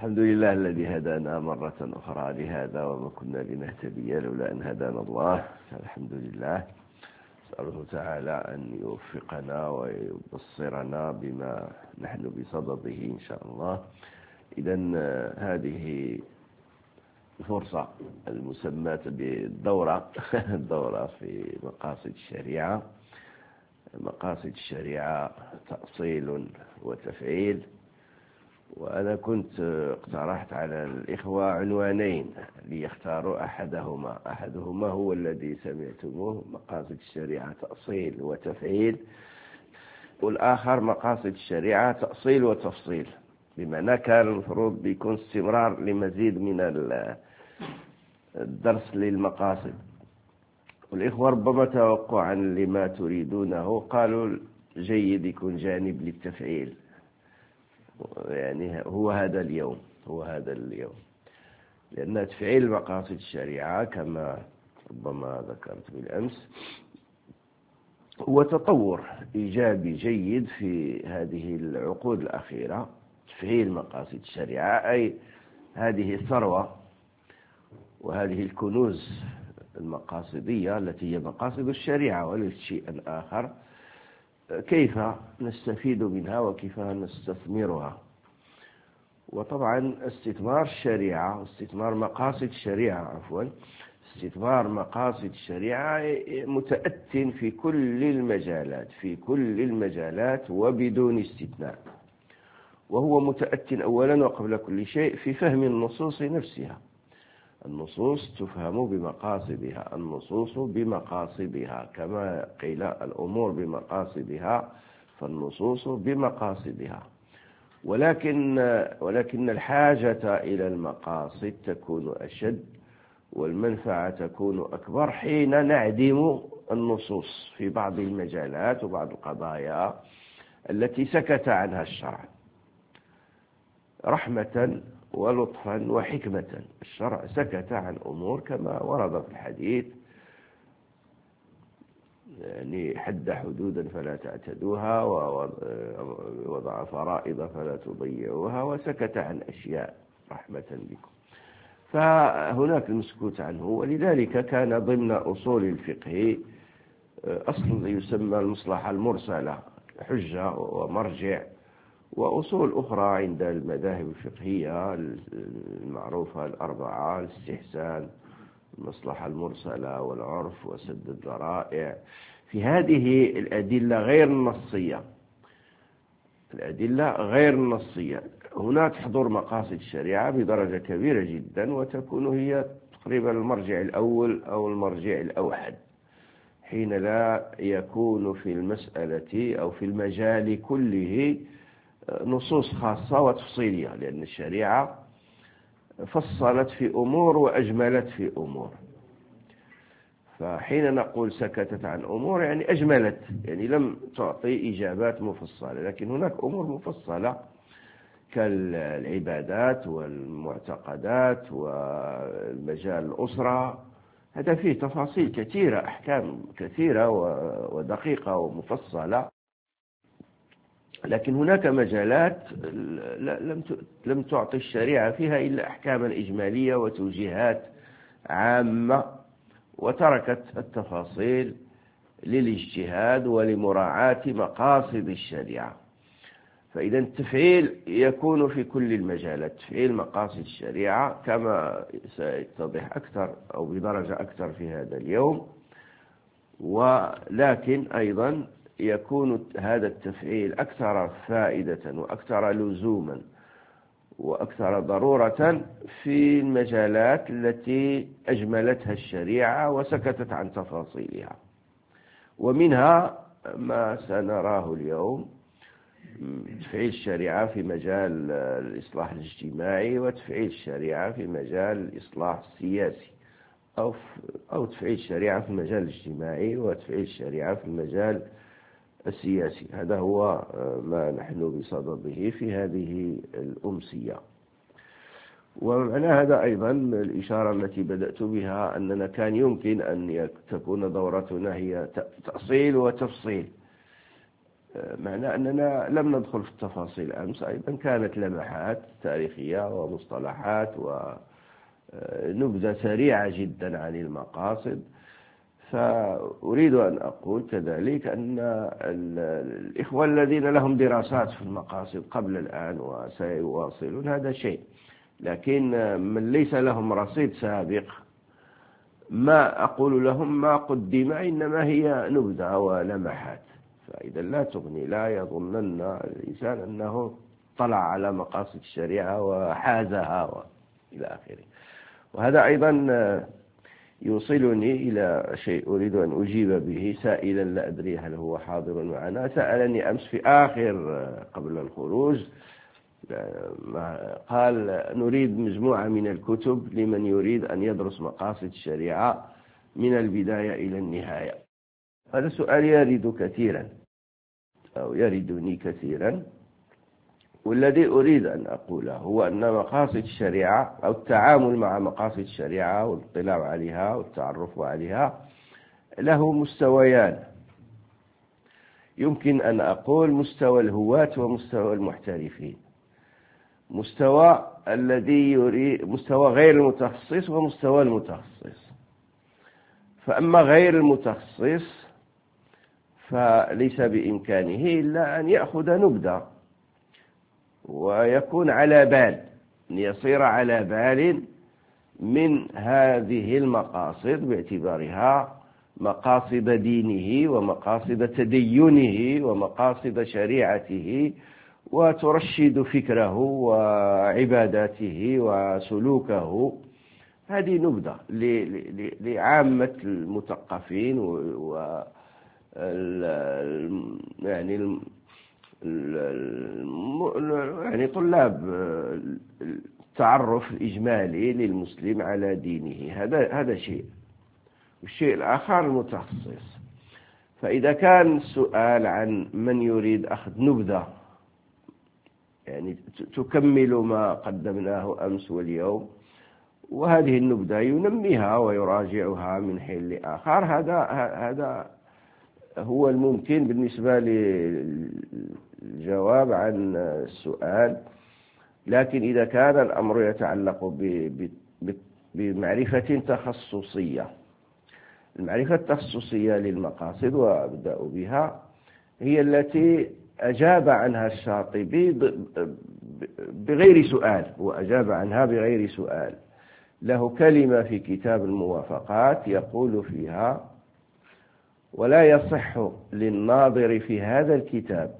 الحمد لله الذي هدانا مرة أخرى لهذا وما كنا لنهتدي لولا أن هدانا الله. الحمد لله، أسأله تعالى أن يوفقنا ويبصرنا بما نحن بصدده إن شاء الله. إذن هذه الفرصة المسماة بالدورة الدورة في مقاصد الشريعة. مقاصد الشريعة تأصيل وتفعيل، وأنا كنت اقترحت على الإخوة عنوانين ليختاروا أحدهما هو الذي سمعتموه، مقاصد الشريعة تأصيل وتفعيل، والآخر مقاصد الشريعة تأصيل وتفصيل، بمعنى كان المفروض بيكون استمرار لمزيد من الدرس للمقاصد. والإخوة ربما توقعا لما تريدونه قالوا جيد يكون جانب للتفعيل، يعني هو هذا اليوم لأن تفعيل مقاصد الشريعة كما ربما ذكرت بالأمس هو تطور إيجابي جيد في هذه العقود الأخيرة. تفعيل مقاصد الشريعة أي هذه الثروة وهذه الكنوز المقاصدية التي هي مقاصد الشريعة وليس شيئا آخر، كيف نستفيد منها وكيف نستثمرها. وطبعا استثمار مقاصد الشريعة متأت في كل المجالات وبدون استثناء، وهو متأت أولا وقبل كل شيء في فهم النصوص نفسها. النصوص تفهم بمقاصدها كما قيل الأمور بمقاصدها، فالنصوص بمقاصدها. ولكن الحاجة إلى المقاصد تكون أشد والمنفعة تكون أكبر حين نعدم النصوص في بعض المجالات وبعض القضايا التي سكت عنها الشرع رحمة ولطفا وحكمة. الشرع سكت عن أمور كما ورد في الحديث، يعني حد حدودا فلا تعتدوها، ووضع فرائض فلا تضيعوها، وسكت عن أشياء رحمة بكم. فهناك المسكوت عنه، ولذلك كان ضمن أصول الفقه أصل يسمى المصلحة المرسلة، حجة ومرجع، وأصول أخرى عند المذاهب الفقهية المعروفة الأربعة: الاستحسان، المصلحة المرسلة، والعرف، وسد الذرائع. في هذه الأدلة غير النصية هناك حضور مقاصد الشريعة بدرجة كبيرة جدا، وتكون هي تقريبا المرجع الأول أو المرجع الأوحد، حين لا يكون في المسألة أو في المجال كله نصوص خاصة وتفصيلية، لأن الشريعة فصلت في أمور وأجملت في أمور. فحين نقول سكتت عن أمور يعني أجملت، يعني لم تعطي إجابات مفصلة، لكن هناك أمور مفصلة كالعبادات والمعتقدات والمجال الأسرة، هذا فيه تفاصيل كثيرة، أحكام كثيرة ودقيقة ومفصلة. لكن هناك مجالات لم تعطي الشريعة فيها إلا أحكاما إجمالية وتوجيهات عامة، وتركت التفاصيل للاجتهاد ولمراعاة مقاصد الشريعة. فإذا التفعيل يكون في كل المجالات، تفعيل مقاصد الشريعة كما سيتضح أكثر أو بدرجة أكثر في هذا اليوم. ولكن أيضا يكون هذا التفعيل أكثر فائدة وأكثر لزوما وأكثر ضرورة في المجالات التي أجملتها الشريعة وسكتت عن تفاصيلها، ومنها ما سنراه اليوم: تفعيل الشريعة في مجال الإصلاح الاجتماعي، وتفعيل الشريعة في مجال الإصلاح السياسي، أو تفعيل الشريعة في المجال الاجتماعي وتفعيل الشريعة في المجال السياسي. هذا هو ما نحن بصدده في هذه الأمسية. ومعنى هذا أيضا الإشارة التي بدأت بها أننا كان يمكن أن تكون دورتنا هي تأصيل وتفصيل، معنى أننا لم ندخل في التفاصيل أمس. أيضا كانت لمحات تاريخية ومصطلحات ونبذة سريعة جدا عن المقاصد. فأريد أن أقول كذلك أن الإخوة الذين لهم دراسات في المقاصد قبل الآن وسيواصلون هذا شيء، لكن من ليس لهم رصيد سابق ما أقول لهم ما قدم إنما هي نبذة ولمحات، فإذا لا تغني. لا يظنن الإنسان أنه طلع على مقاصد الشريعة وحازها إلى آخره. وهذا أيضا يوصلني إلى شيء أريد أن أجيب به سائلا، لا أدري هل هو حاضر معنا. سألني أمس في آخر قبل الخروج، قال نريد مجموعة من الكتب لمن يريد أن يدرس مقاصد الشريعة من البداية إلى النهاية. هذا سؤال يرد كثيرا أو يردني كثيرا، والذي أريد أن أقوله هو أن مقاصد الشريعة أو التعامل مع مقاصد الشريعة والاطلاع عليها والتعرف عليها له مستويان. يمكن أن أقول مستوى الهواة ومستوى المحترفين. مستوى الذي يريد مستوى غير المتخصص ومستوى المتخصص. فأما غير المتخصص فليس بإمكانه إلا أن يأخذ نبذة ويكون على بال، أن يصير على بال من هذه المقاصد باعتبارها مقاصد دينه ومقاصد تدينه ومقاصد شريعته، وترشد فكره وعباداته وسلوكه. هذه نبذة لعامة المثقفين يعني طلاب التعرف الإجمالي للمسلم على دينه. هذا شيء. والشيء الآخر المتخصص. فإذا كان السؤال عن من يريد أخذ نبذة يعني تكمل ما قدمناه أمس واليوم، وهذه النبذة ينميها ويراجعها من حين لآخر، هذا هو الممكن بالنسبة للجواب عن السؤال. لكن إذا كان الأمر يتعلق بمعرفة تخصصية، المعرفة التخصصية للمقاصد وأبدأ بها هي التي أجاب عنها الشاطبي بغير سؤال، وأجاب عنها بغير سؤال. له كلمة في كتاب الموافقات يقول فيها: ولا يصح للناظر في هذا الكتاب.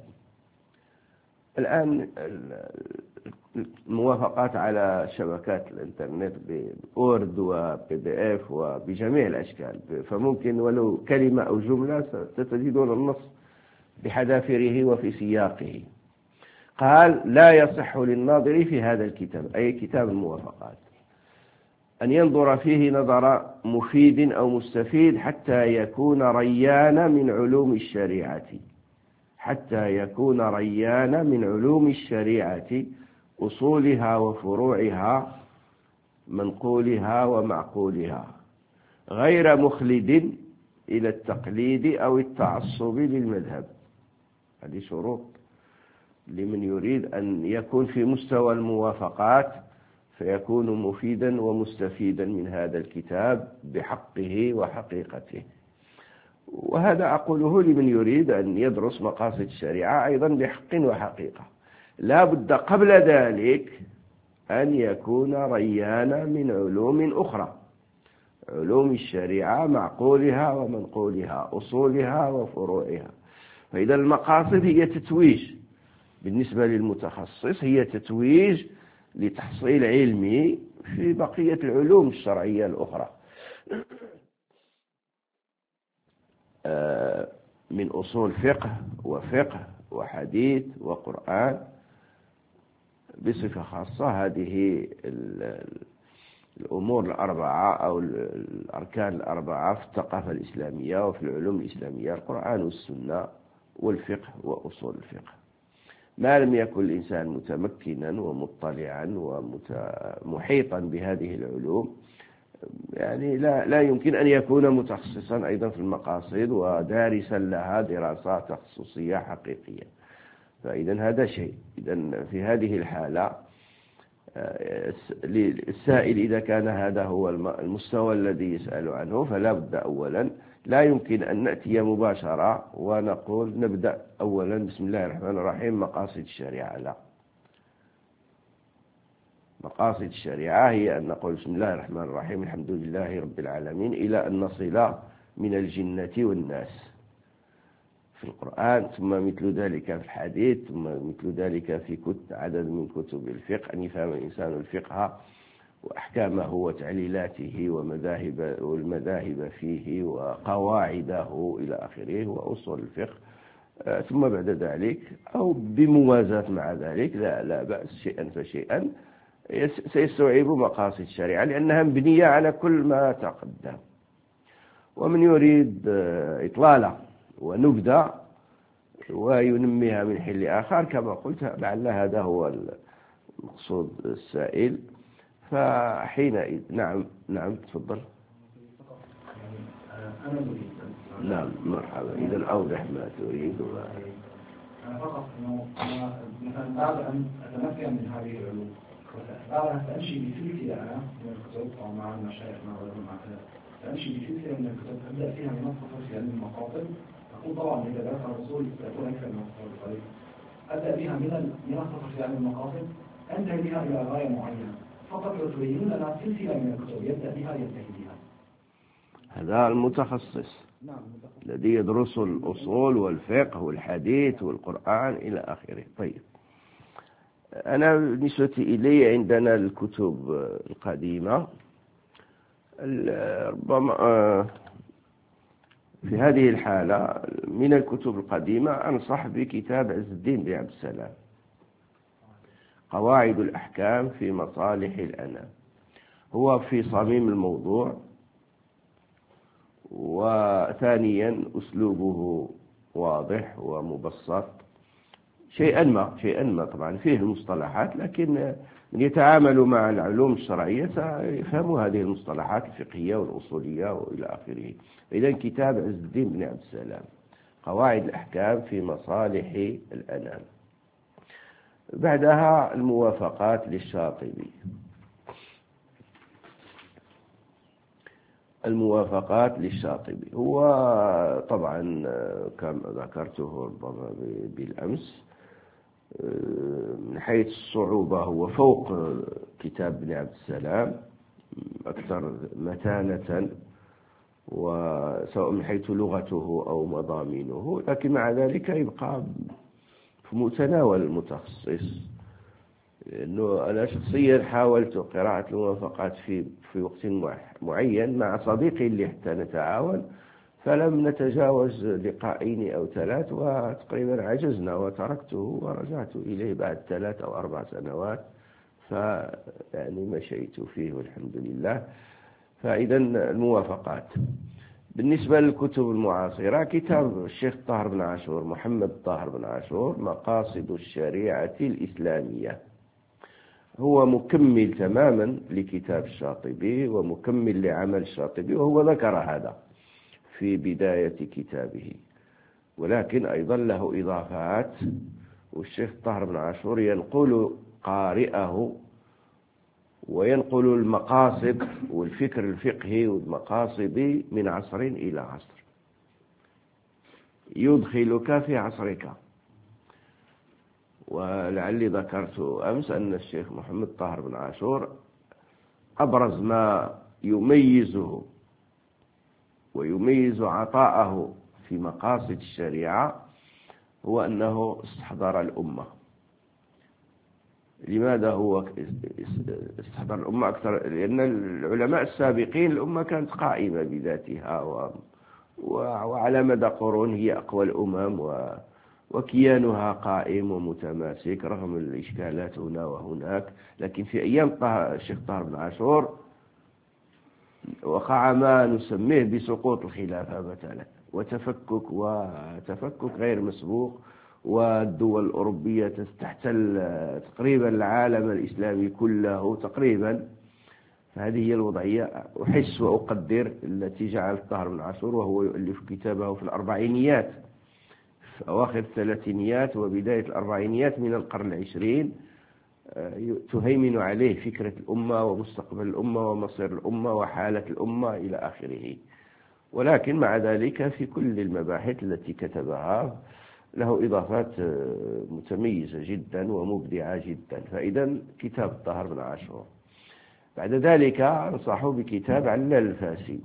الآن الموافقات على شبكات الإنترنت بوورد وبي دي اف وبجميع الأشكال، فممكن ولو كلمة أو جملة ستجدون النص بحذافيره وفي سياقه. قال: لا يصح للناظر في هذا الكتاب، أي كتاب الموافقات، أن ينظر فيه نظر مفيد أو مستفيد حتى يكون ريان من علوم الشريعة، حتى يكون ريان من علوم الشريعة، أصولها وفروعها، منقولها ومعقولها، غير مخلد إلى التقليد أو التعصب للمذهب. هذه شروط لمن يريد أن يكون في مستوى الموافقات فيكون مفيدا ومستفيدا من هذا الكتاب بحقه وحقيقته. وهذا أقوله لمن يريد أن يدرس مقاصد الشريعة أيضا بحق وحقيقة. لا بد قبل ذلك أن يكون ريانا من علوم أخرى، علوم الشريعة، معقولها ومنقولها، أصولها وفروعها. فإذا المقاصد هي تتويج بالنسبة للمتخصص، هي تتويج لتحصيل علمي في بقية العلوم الشرعية الأخرى من أصول فقه وحديث وقرآن بصفة خاصة. هذه الأمور الأربعة أو الأركان الأربعة في الثقافة الإسلامية وفي العلوم الإسلامية: القرآن والسنة والفقه وأصول الفقه. ما لم يكن الإنسان متمكنا ومطلعا ومحيطا بهذه العلوم يعني لا يمكن أن يكون متخصصا أيضا في المقاصد ودارسا لها دراسات تخصصية حقيقية. فإذا هذا شيء. إذا في هذه الحالة السائل إذا كان هذا هو المستوى الذي يسأل عنه، فلا بد أولا، لا يمكن أن نأتي مباشرة ونقول نبدأ أولا بسم الله الرحمن الرحيم مقاصد الشريعة. لا، مقاصد الشريعة هي أن نقول بسم الله الرحمن الرحيم الحمد لله رب العالمين إلى أن نصل من الجنة والناس في القرآن، ثم مثل ذلك في الحديث، ثم مثل ذلك في عدد من كتب الفقه، أن يفهم الإنسان الفقه وأحكامه وتعليلاته والمذاهب فيه وقواعده إلى آخره وأصول الفقه. ثم بعد ذلك أو بموازاة مع ذلك لا بأس شيئا فشيئا سيستوعب مقاصد الشريعة، لأنها مبنية على كل ما تقدم. ومن يريد إطلالة ونبذة وينميها من حين لآخر كما قلت، لعل هذا هو المقصود السائل، فحينئذ نعم تفضل. نعم مرحبا. إذا أوضح ما تريد. أنا فقط أنه مثلا بعد أن أتمكن من هذه العلوم، بعد أن أمشي بسلسلة أنا من الكتب أو مع المشايخ مع كذا، فأمشي بسلسلة من الكتب أبدأ فيها منصة في علم المقاصد. أقول طبعا إذا درس الرسول سيكون أكثر من الطريق. أبدأ بها من منصة في علم المقاصد، أنتهي بها إلى غاية معينة. فقط لو تبين لنا سلسلة من الكتب يبدأ بها ينتهي بها. هذا المتخصص الذي يدرس الأصول والفقه والحديث والقرآن إلى آخره. طيب، أنا بالنسبة إلي عندنا الكتب القديمة ربما في هذه الحالة من الكتب القديمة أنصح بكتاب عز الدين بن عبد السلام، قواعد الأحكام في مصالح الأنام. هو في صميم الموضوع، وثانيا أسلوبه واضح ومبسط شيئا ما طبعا فيه المصطلحات، لكن من يتعامل مع العلوم الشرعية سيفهم هذه المصطلحات الفقهية والأصولية وإلى آخره. إذن كتاب عز الدين بن عبد السلام قواعد الأحكام في مصالح الأنام. بعدها الموافقات للشاطبي. الموافقات للشاطبي هو طبعا كما ذكرته بالأمس من حيث الصعوبة هو فوق كتاب ابن عبد السلام، أكثر متانة، وسواء من حيث لغته أو مضامينه، لكن مع ذلك يبقى في متناول المتخصص. لأنه أنا شخصيا حاولت قراءة الموافقات في وقت معين مع صديقي اللي حتى نتعاون، فلم نتجاوز لقاءين أو 3 وتقريبا عجزنا وتركته ورجعت إليه بعد 3 أو 4 سنوات، فيعني مشيت فيه والحمد لله. فإذا الموافقات. بالنسبة للكتب المعاصرة كتاب الشيخ طاهر بن عاشور، محمد طاهر بن عاشور، مقاصد الشريعة الإسلامية، هو مكمل تماما لكتاب الشاطبي ومكمل لعمل الشاطبي، وهو ذكر هذا في بداية كتابه، ولكن أيضا له إضافات. والشيخ طاهر بن عاشور ينقل قارئه وينقل المقاصد والفكر الفقهي والمقاصد من عصر إلى عصر، يدخلك في عصرك. ولعلي ذكرت أمس أن الشيخ محمد طاهر بن عاشور أبرز ما يميزه ويميز عطاءه في مقاصد الشريعة هو أنه استحضر الأمة. لماذا هو استحضر الأمة أكثر؟ لأن العلماء السابقين الأمة كانت قائمة بذاتها وعلى مدى قرون هي أقوى الأمم وكيانها قائم ومتماسك رغم الإشكالات هنا وهناك. لكن في أيام الشيخ طاهر بن عاشور وقع ما نسميه بسقوط الخلافة مثلا، وتفكك غير مسبوق، والدول الأوروبية تحتل تقريبا العالم الإسلامي كله تقريبا. فهذه هي الوضعية أحس وأقدر التي جعلت طاهر بن عاشور وهو يؤلف كتابه في الأربعينيات، في أواخر الثلاثينيات وبداية الأربعينيات من القرن العشرين، تهيمن عليه فكرة الأمة ومستقبل الأمة ومصير الأمة وحالة الأمة إلى آخره. ولكن مع ذلك في كل المباحث التي كتبها له إضافات متميزة جدا ومبدعة جدا. فإذا كتاب طاهر بن عاشور. بعد ذلك أنصحه بكتاب علال الفاسي.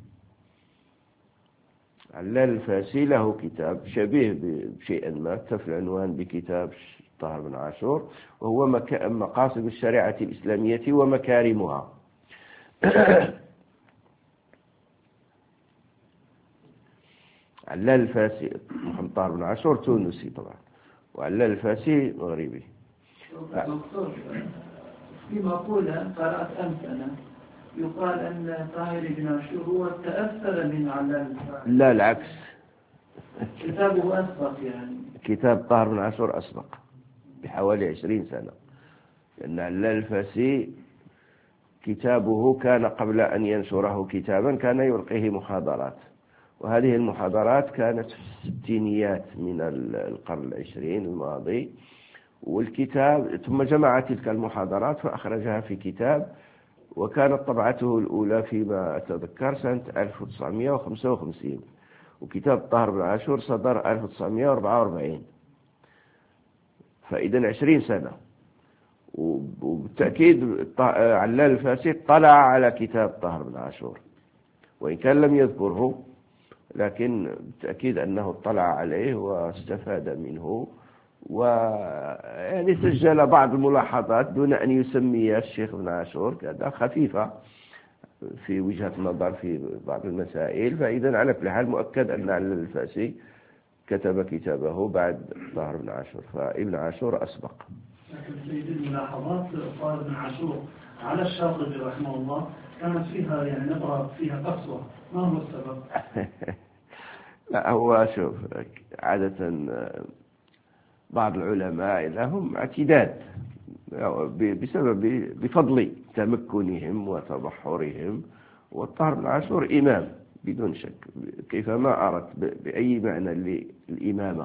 علال الفاسي له كتاب شبيه بشيء ما، في العنوان بكتاب طاهر بن عاشور، وهو مقاصد الشريعة الإسلامية ومكارمها. علال الفاسي محمد طاهر بن عاشور تونسي طبعا، وعلال الفاسي مغربي. دكتور، في مقولة قرأت أمس أنا يقال أن طاهر بن عاشور هو تأثر من علال الفاسي. لا، العكس، كتابه أسبق يعني. كتاب طاهر بن عاشور أسبق بحوالي 20 سنة، لأن علال الفاسي كتابه كان قبل أن ينشره كتابا كان يلقيه محاضرات، وهذه المحاضرات كانت في الستينيات من القرن العشرين الماضي، والكتاب ثم جمع تلك المحاضرات فأخرجها في كتاب، وكانت طبعته الأولى فيما أتذكر سنة 1955، وكتاب طاهر بن عاشور صدر 1944. فإذا 20 سنة. وبالتأكيد علال الفاسي طلع على كتاب طاهر بن عاشور وإن كان لم يذكره، لكن بالتأكيد أنه اطلع عليه واستفاد منه، ويعني سجل بعض الملاحظات دون أن يسميها الشيخ ابن عاشور كذا خفيفة في وجهة النظر في بعض المسائل. فإذا على كل حال مؤكد أن علال الفاسي كتب كتابه بعد طاهر بن عاشور، فابن عاشور أسبق. لكن سيدي الملاحظات طاهر بن عاشور على الشاطبي رحمه الله كانت فيها يعني نظرة فيها قسوة، ما هو السبب؟ لا، هو شوف، عادة بعض العلماء لهم اعتداد بفضل تمكنهم وتبحرهم، والطاهر بن عاشور إمام بدون شك كيفما أردت بأي معنى للإمامة.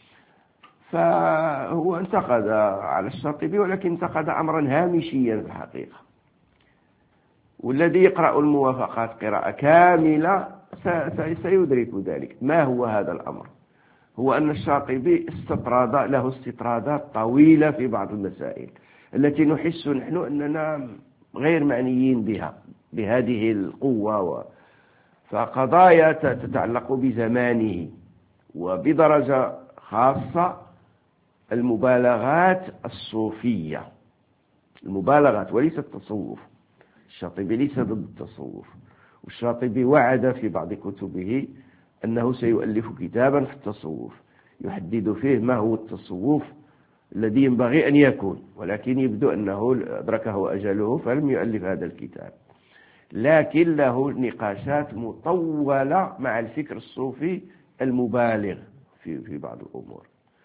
فهو انتقد على الشاطبي، ولكن انتقد أمرا هامشيا في الحقيقة، والذي يقرأ الموافقات قراءة كاملة سيدرك ذلك. ما هو هذا الأمر؟ هو أن الشاطبي له استطرادات طويلة في بعض المسائل التي نحس نحن أننا غير معنيين بها بهذه القوة، فقضايا تتعلق بزمانه، وبدرجة خاصة المبالغات الصوفية، المبالغات وليس التصوف. الشاطبي ليس ضد التصوف، والشاطبي وعد في بعض كتبه أنه سيؤلف كتابا في التصوف يحدد فيه ما هو التصوف الذي ينبغي أن يكون، ولكن يبدو أنه أدركه أجله فلم يؤلف هذا الكتاب. لكن له نقاشات مطولة مع الفكر الصوفي المبالغ في بعض الأمور.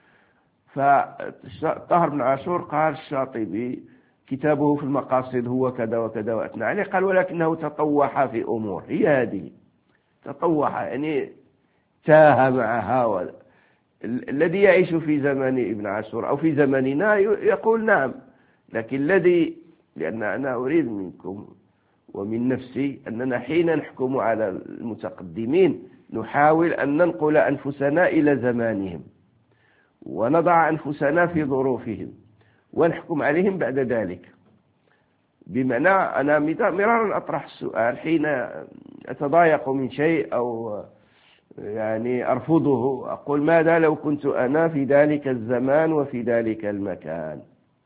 فطاهر بن عاشور قال الشاطبي كتابه في المقاصد هو كذا وكذا وأثنى عليه، قال ولكنه تطوح في أمور، هي هذه تطوح يعني تاه معها. الذي يعيش في زمان ابن عاشور أو في زماننا يقول نعم، لكن لأن أنا أريد منكم ومن نفسي أننا حين نحكم على المتقدمين نحاول أن ننقل أنفسنا إلى زمانهم ونضع أنفسنا في ظروفهم ونحكم عليهم بعد ذلك. بمعنى أنا مرارا أطرح السؤال حين أتضايق من شيء أو يعني أرفضه، أقول ماذا لو كنت أنا في ذلك الزمان وفي ذلك المكان؟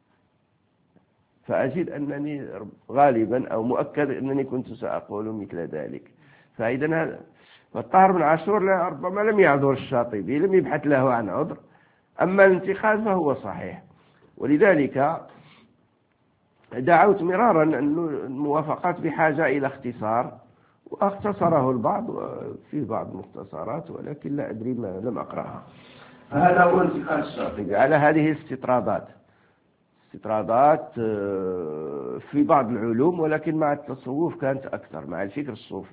فأجد أنني غالبا أو مؤكد أنني كنت سأقول مثل ذلك. فإذا فالطاهر بن عاشور ربما لم يعذر الشاطبي، لم يبحث له عن عذر، أما الانتقاد فهو صحيح. ولذلك دعوت مرارا أن الموافقات بحاجة إلى اختصار، واختصره البعض في بعض المختصرات، ولكن لا أدري ما لم أقرأها. فهذا هو انتقاد الشاطبي على هذه الاستطرادات. استطرادات في بعض العلوم، ولكن مع التصوف كانت أكثر، مع الفكر الصوفي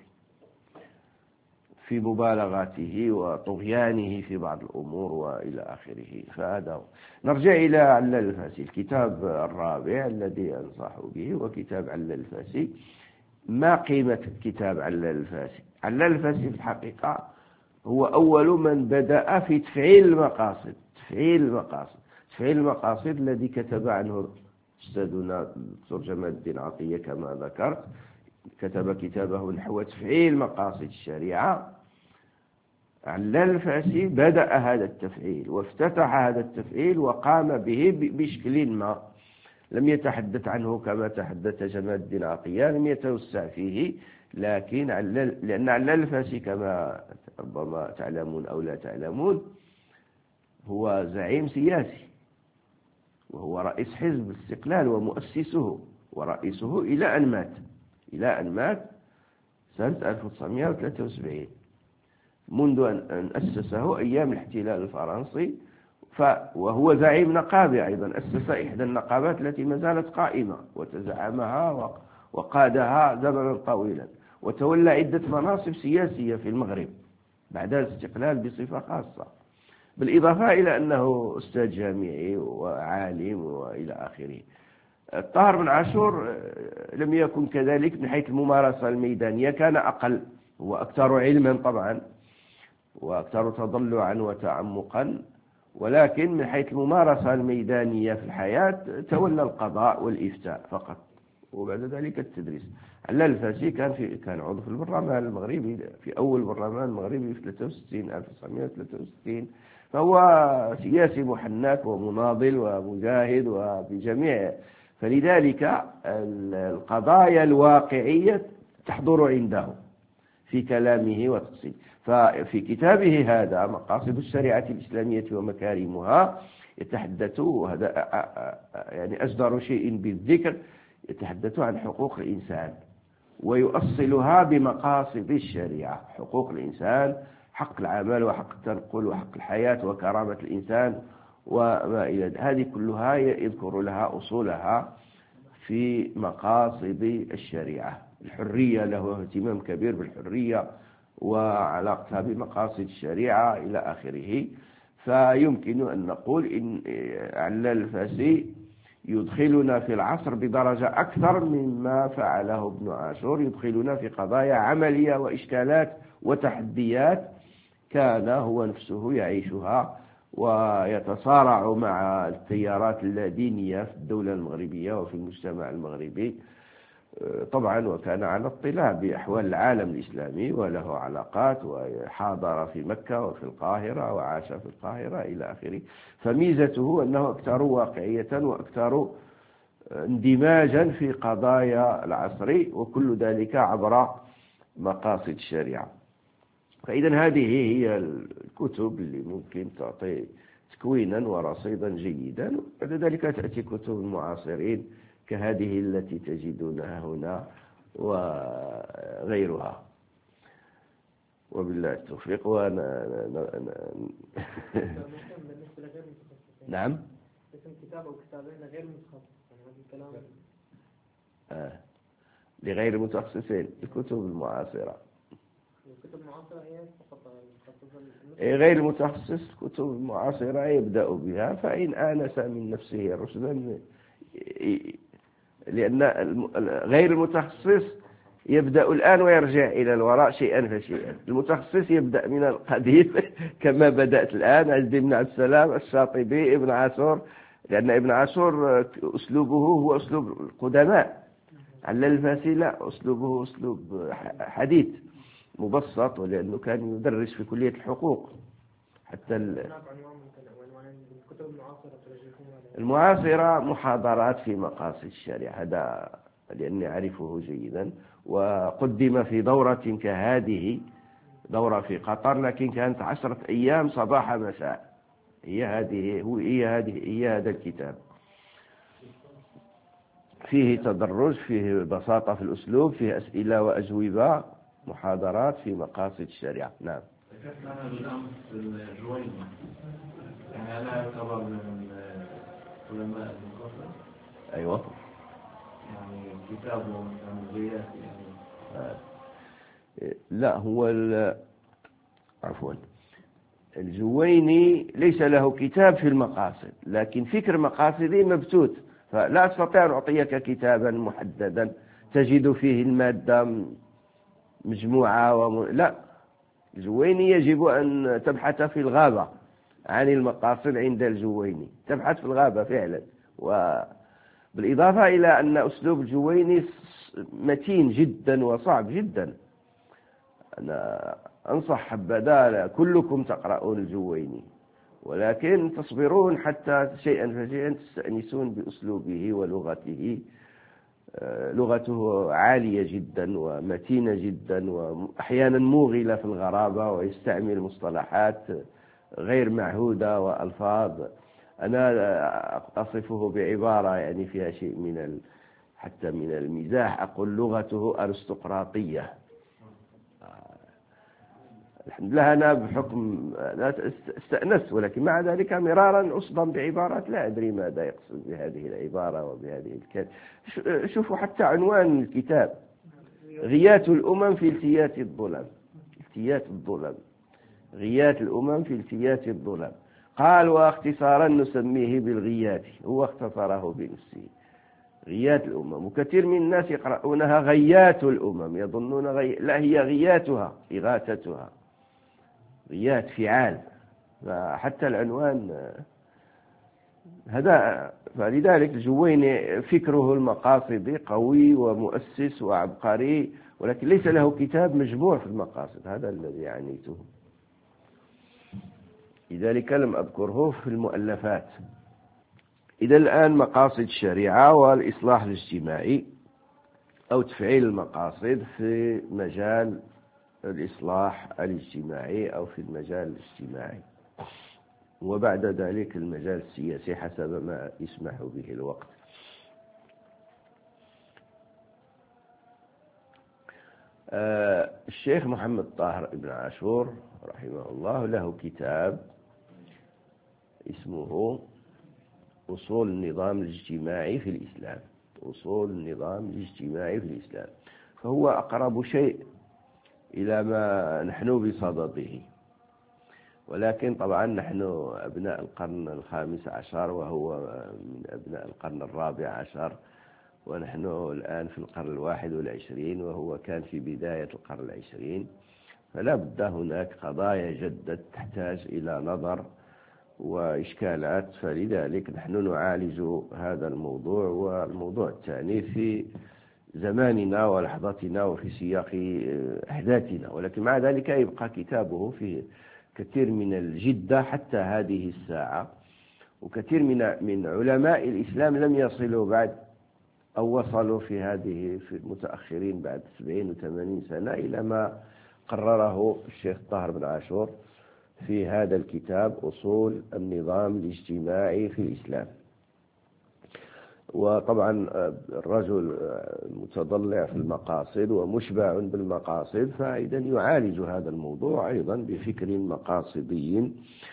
في مبالغاته وطغيانه في بعض الأمور وإلى آخره. فهذا هو. نرجع إلى علال الفاسي. الكتاب الرابع الذي أنصح به هو كتاب علال الفاسي. ما قيمة كتاب علال الفاسي؟ علال الفاسي في الحقيقة هو أول من بدأ في تفعيل المقاصد. تفعيل المقاصد الذي كتب عنه أستاذنا الدكتور جمال الدين عطية كما ذكرت، كتب كتابه نحو تفعيل مقاصد الشريعة. علال الفاسي بدأ هذا التفعيل وافتتح هذا التفعيل وقام به بشكل ما، لم يتحدث عنه كما تحدث جمال الدين عطية، لم يتوسع فيه، لكن لأن علال الفاسي كما ربما تعلمون أو لا تعلمون هو زعيم سياسي، وهو رئيس حزب الاستقلال ومؤسسه ورئيسه إلى أن مات سنة 1973، منذ أن أسسه أيام الاحتلال الفرنسي. وهو زعيم نقابة أيضا، أسس إحدى النقابات التي ما زالت قائمة وتزعمها وقادها زمنا طويلا، وتولى عدة مناصب سياسية في المغرب بعد الاستقلال بصفة خاصة، بالإضافة إلى أنه أستاذ جامعي وعالم وإلى آخره. الطاهر بن عاشور لم يكن كذلك من حيث الممارسة الميدانية، كان أقل، هو أكثر علما طبعا وأكثر تضلعا وتعمقا، ولكن من حيث الممارسة الميدانية في الحياة تولى القضاء والإفتاء فقط، وبعد ذلك التدريس. علال الفاسي كان عضو في البرلمان المغربي، في أول برلمان المغربي في 1963، فهو سياسي محنك ومناضل ومجاهد وبجميع. فلذلك القضايا الواقعية تحضر عنده في كلامه وتفصيله. ففي كتابه هذا مقاصد الشريعة الإسلامية ومكارمها يتحدث، وهذا يعني أجدر شيء بالذكر، يتحدث عن حقوق الإنسان ويؤصلها بمقاصد الشريعة. حقوق الإنسان، حق العمل وحق التنقل وحق الحياة وكرامة الإنسان وما إلى ذلك، هذه كلها يذكر لها أصولها في مقاصد الشريعة. الحرية، له اهتمام كبير بالحرية وعلاقتها بمقاصد الشريعة إلى آخره. فيمكن أن نقول إن علال الفاسي يدخلنا في العصر بدرجة أكثر مما فعله ابن عاشور، يدخلنا في قضايا عملية وإشكالات وتحديات كان هو نفسه يعيشها ويتصارع مع التيارات اللادينية في الدولة المغربية وفي المجتمع المغربي طبعا، وكان على اطلاع بأحوال العالم الإسلامي وله علاقات، وحاضر في مكة وفي القاهرة وعاش في القاهرة إلى آخره. فميزته أنه أكثر واقعية وأكثر اندماجا في قضايا العصر، وكل ذلك عبر مقاصد الشريعة. فإذا هذه هي الكتب اللي ممكن تعطي تكوينا ورصيدا جيدا. بعد ذلك تأتي كتب المعاصرين كهذه التي تجدونها هنا وغيرها، وبالله التوفيق. نعم، كتاب أو كتابين غير متخصص، لغير المتخصصين. الكتب المعاصرة غير المتخصص، الكتب المعاصرة يبدأ بها، فإن آنس من نفسه رشدا، لأن غير المتخصص يبدأ الآن ويرجع إلى الوراء شيئا فشيئا. المتخصص يبدأ من القديم كما بدأت الآن، عز بن عبد السلام، الشاطبي، ابن عاشور، لأن ابن عاشور أسلوبه هو أسلوب القدماء. علال الفاسي لا، أسلوبه أسلوب حديث مبسط، ولأنه كان يدرس في كلية الحقوق. حتى المعاصرة محاضرات في مقاصد الشريعة، هذا لأني أعرفه جيدا، وقدم في دورة كهذه، دورة في قطر، لكن كانت 10 أيام صباح مساء. هي هذا الكتاب فيه تدرج، فيه بساطة في الأسلوب، فيه أسئلة وأجوبة، محاضرات في مقاصد الشريعة. نعم. ذكرت بالأمس الجويني، يعني أنا أعتبر من علماء المقاصد. كتابه غيات يعني. لا هو عفوا الجويني ليس له كتاب في المقاصد، لكن فكر مقاصدي مبثوث، فلا أستطيع أن أعطيك كتابا محددا تجد فيه المادة مجموعة لا، الجويني يجب أن تبحث في الغابة عن المقاصد عند الجويني، تبحث في الغابة فعلا. وبالإضافة إلى أن أسلوب الجويني متين جدا وصعب جدا. أنا أنصح حبذا كلكم تقرؤون الجويني، ولكن تصبرون حتى شيئا فشيئا تستأنسون بأسلوبه ولغته. لغته عالية جدا ومتينة جدا، وأحيانا موغلة في الغرابة، ويستعمل مصطلحات غير معهودة وألفاظ أنا أصفه بعبارة يعني فيها شيء من حتى من المزاح، أقول لغته أرستقراطية. الحمد لله أنا بحكم لا استأنست، ولكن مع ذلك مرارا أصدم بعبارات لا أدري ماذا يقصد بهذه العبارة وبهذه الكلمة. شوفوا حتى عنوان الكتاب: غيات الأمم في التيات الظلم. التيات الظلم، غيات الأمم في التيات الظلم. قال واختصارا نسميه بالغيات، هو اختصره بنفسه غيات الأمم. وكثير من الناس يقرؤونها غيات الأمم، يظنون لا، هي غياتها، إغاثتها، غيات فعال. فحتى العنوان هذا. فلذلك الجويني فكره المقاصدي قوي ومؤسس وعبقري، ولكن ليس له كتاب مجموع في المقاصد، هذا الذي عنيته، لذلك لم أذكره في المؤلفات. إذا الآن مقاصد الشريعة والإصلاح الاجتماعي أو تفعيل المقاصد في مجال الإصلاح الاجتماعي أو في المجال الاجتماعي، وبعد ذلك المجال السياسي حسب ما يسمح به الوقت. الشيخ محمد طاهر ابن عاشور رحمه الله له كتاب اسمه أصول النظام الاجتماعي في الإسلام. أصول النظام الاجتماعي في الإسلام، فهو أقرب شيء إلى ما نحن بصدده، ولكن طبعا نحن أبناء القرن الخامس عشر وهو من أبناء القرن الرابع عشر، ونحن الآن في القرن 21 وهو كان في بداية القرن 20. فلا بد هناك قضايا جدة تحتاج إلى نظر وإشكالات، فلذلك نحن نعالج هذا الموضوع والموضوع الثاني في زماننا ولحظتنا وفي سياق أحداثنا، ولكن مع ذلك يبقى كتابه في كثير من الجدة حتى هذه الساعة. وكثير من علماء الإسلام لم يصلوا بعد أو وصلوا في المتأخرين بعد 70 و80 سنة إلى ما قرره الشيخ طاهر بن عاشور في هذا الكتاب أصول النظام الاجتماعي في الإسلام. وطبعا الرجل متضلع في المقاصد ومشبع بالمقاصد، فإذا يعالج هذا الموضوع أيضا بفكر مقاصدي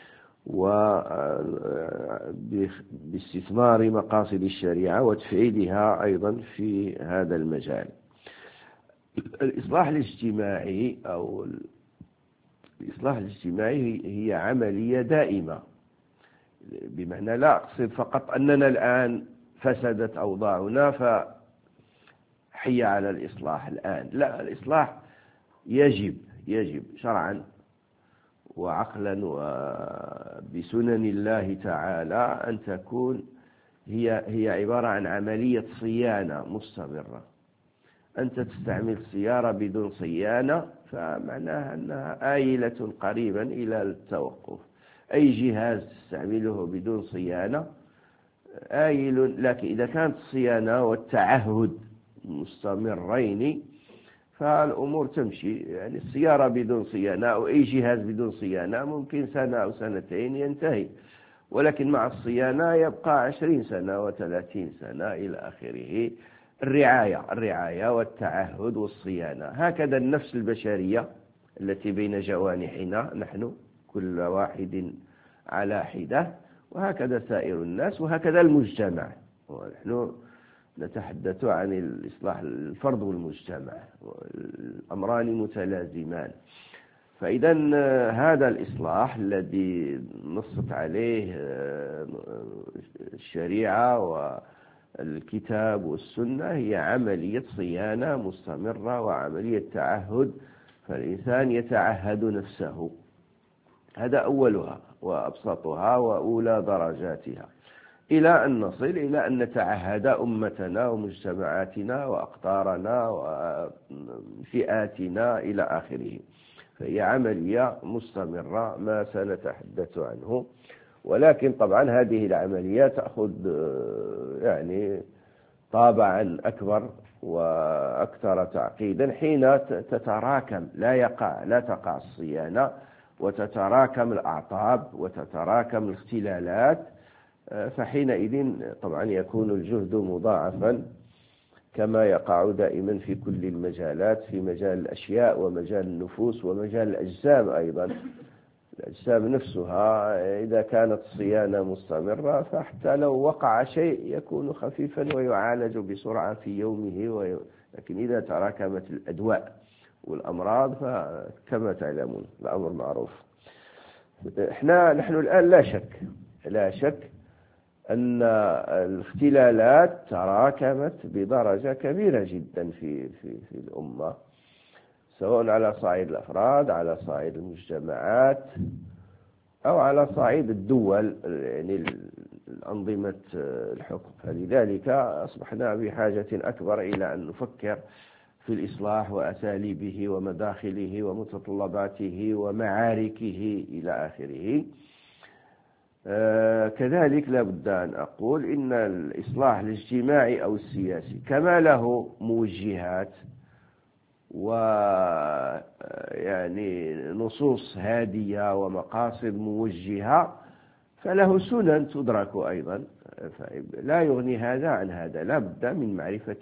وباستثمار مقاصد الشريعة وتفعيلها أيضا في هذا المجال. الإصلاح الاجتماعي أو الإصلاح الاجتماعي هي عملية دائمة، بمعنى لا أقصد فقط أننا الآن فسدت أوضاعنا فحي على الإصلاح الآن، لا، الإصلاح يجب شرعا وعقلا وبسنن الله تعالى أن تكون هي عبارة عن عملية صيانة مستمرة. أنت تستعمل سيارة بدون صيانة فمعناها أنها آيلة قريبا إلى التوقف. أي جهاز تستعمله بدون صيانة آيل، لكن إذا كانت الصيانة والتعهد مستمرين فالأمور تمشي. يعني السيارة بدون صيانة أو أي جهاز بدون صيانة ممكن سنة أو سنتين ينتهي، ولكن مع الصيانة يبقى 20 سنة و30 سنة إلى آخره. الرعاية والتعهد والصيانة، هكذا النفس البشرية التي بين جوانحنا نحن كل واحد على حدة، وهكذا سائر الناس، وهكذا المجتمع. ونحن نتحدث عن الإصلاح الفرد والمجتمع، الأمران متلازمان. فإذا هذا الإصلاح الذي نصت عليه الشريعة والكتاب والسنة هي عملية صيانة مستمرة وعملية تعهد، فالإنسان يتعهد نفسه. هذا أولها وأبسطها وأولى درجاتها، إلى أن نصل إلى أن نتعهد أمتنا ومجتمعاتنا وأقطارنا وفئاتنا إلى آخره. فهي عملية مستمرة ما سنتحدث عنه، ولكن طبعا هذه العملية تأخذ يعني طابعا أكبر وأكثر تعقيدا حين تتراكم، لا تقع الصيانة وتتراكم الأعطاب وتتراكم الاختلالات، فحينئذ طبعا يكون الجهد مضاعفا كما يقع دائما في كل المجالات، في مجال الأشياء ومجال النفوس ومجال الأجسام أيضا. الأجسام نفسها إذا كانت الصيانة مستمرة فحتى لو وقع شيء يكون خفيفا ويعالج بسرعة في يومه، لكن إذا تراكمت الأدواء والأمراض فكما تعلمون الأمر معروف. نحن الآن لا شك أن الاختلالات تراكمت بدرجة كبيرة جدا في الأمة، سواء على صعيد الأفراد، على صعيد المجتمعات، أو على صعيد الدول، يعني الأنظمة الحكم. فلذلك أصبحنا بحاجة أكبر إلى أن نفكر في الإصلاح وأساليبه ومداخله ومتطلباته ومعاركه إلى آخره. كذلك لا بد أن أقول إن الإصلاح الاجتماعي أو السياسي كما له موجهات ويعني نصوص هادية ومقاصد موجهة، فله سنن تدرك أيضا، لا يغني هذا عن هذا. لا بد من معرفة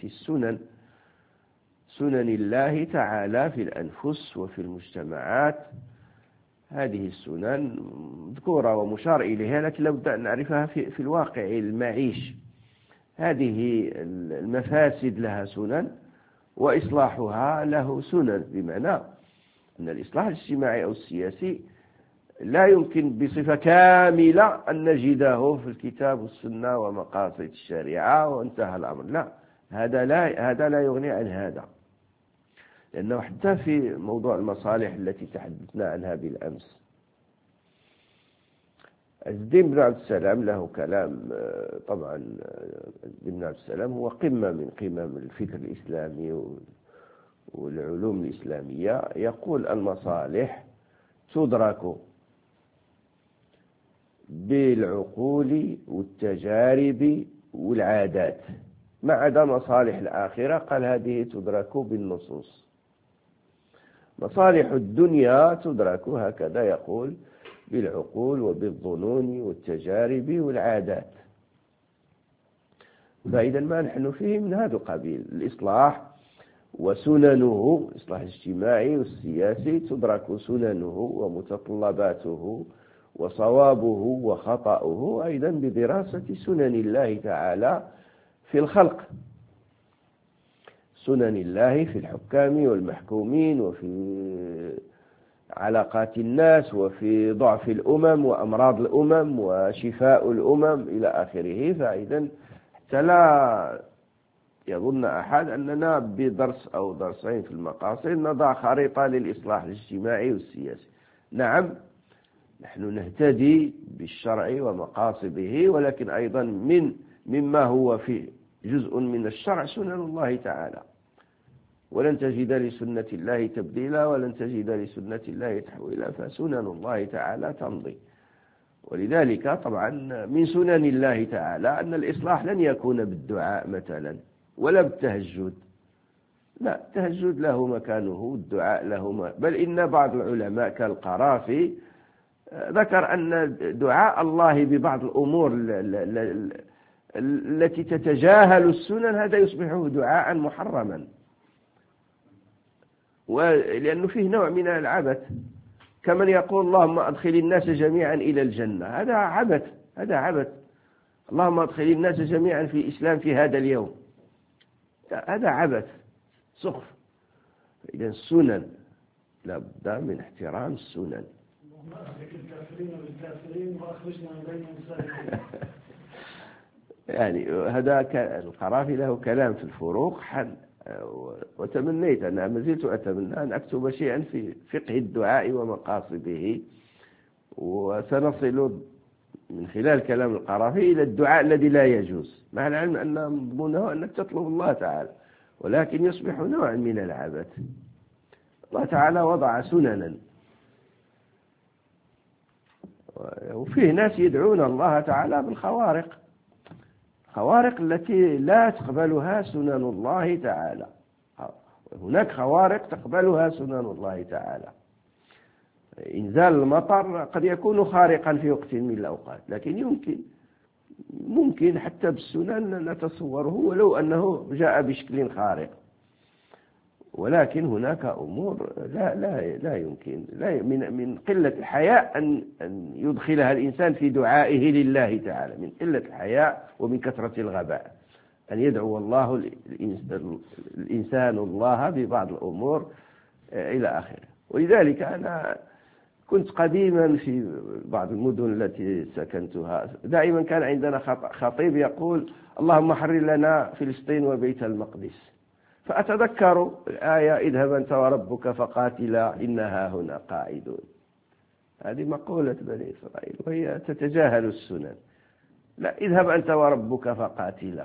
سنن الله تعالى في الأنفس وفي المجتمعات. هذه السنن مذكورة ومشار إليها، لكن لابد أن نعرفها في الواقع المعيش. هذه المفاسد لها سنن وإصلاحها له سنن، بمعنى أن الإصلاح الاجتماعي أو السياسي لا يمكن بصفة كاملة أن نجده في الكتاب والسنة ومقاصد الشريعة وانتهى الأمر. لا، هذا لا يغني عن هذا، لأنه حتى في موضوع المصالح التي تحدثنا عنها بالأمس، عز الدين بن عبد السلام له كلام. طبعا عز الدين بن عبد السلام هو قمة من قمم الفكر الإسلامي والعلوم الإسلامية. يقول المصالح تدرك بالعقول والتجارب والعادات، ما عدا مصالح الآخرة قال هذه تدرك بالنصوص. مصالح الدنيا تدرك هكذا يقول بالعقول وبالظنون والتجارب والعادات. فإذا ما نحن فيه من هذا القبيل. الإصلاح وسننه، الإصلاح الاجتماعي والسياسي تدرك سننه ومتطلباته وصوابه وخطأه أيضا بدراسة سنن الله تعالى في الخلق، سنن الله في الحكام والمحكومين وفي علاقات الناس وفي ضعف الأمم وأمراض الأمم وشفاء الأمم إلى آخره. فإذا حتى لا يظن أحد أننا بدرس أو درسين في المقاصد نضع خريطة للإصلاح الاجتماعي والسياسي. نعم، نحن نهتدي بالشرع ومقاصده، ولكن أيضا مما هو في جزء من الشرع سنن الله تعالى، ولن تجد لسنة الله تبديلا ولن تجد لسنة الله تحويلا، فسنن الله تعالى تمضي. ولذلك طبعا من سنن الله تعالى أن الإصلاح لن يكون بالدعاء مثلا ولا بالتهجد، لا، التهجد له مكانه والدعاء له بل إن بعض العلماء كالقرافي ذكر أن دعاء الله ببعض الأمور التي تتجاهل السنن هذا يصبح دعاء محرما، ولأنه فيه نوع من العبث، كمن يقول اللهم أدخل الناس جميعا إلى الجنة، هذا عبث. اللهم أدخل الناس جميعا في الإسلام في هذا اليوم، هذا عبث سخف. إذا السنن لا بد من احترام السنن. الكافرين بالكافرين وأخرجنا من بينهم سالمين. يعني هذا القرافي له كلام في الفروق وتمنيت أنا ما زلت أتمنى أن أكتب شيئا في فقه الدعاء ومقاصده، وسنصل من خلال كلام القرافي إلى الدعاء الذي لا يجوز، مع العلم أن مضمونه أنك تطلب الله تعالى، ولكن يصبح نوعا من العبث. الله تعالى وضع سننا، وفيه ناس يدعون الله تعالى بالخوارق، خوارق التي لا تقبلها سنن الله تعالى. هناك خوارق تقبلها سنن الله تعالى. إنزال المطر قد يكون خارقا في وقت من الأوقات، لكن ممكن حتى بالسنن نتصوره ولو أنه جاء بشكل خارق. ولكن هناك أمور لا يمكن من قلة الحياء أن يدخلها الإنسان في دعائه لله تعالى، من قلة الحياء ومن كثرة الغباء أن يدعو الإنسان الله ببعض الأمور إلى آخره. ولذلك أنا كنت قديما في بعض المدن التي سكنتها دائما كان عندنا خطيب يقول اللهم حرر لنا فلسطين وبيت المقدس، فأتذكر الآية اذهب أنت وربك فقاتلا إنها هنا قاعدون. هذه مقولة بني إسرائيل وهي تتجاهل السنن. لا، اذهب أنت وربك فقاتلا.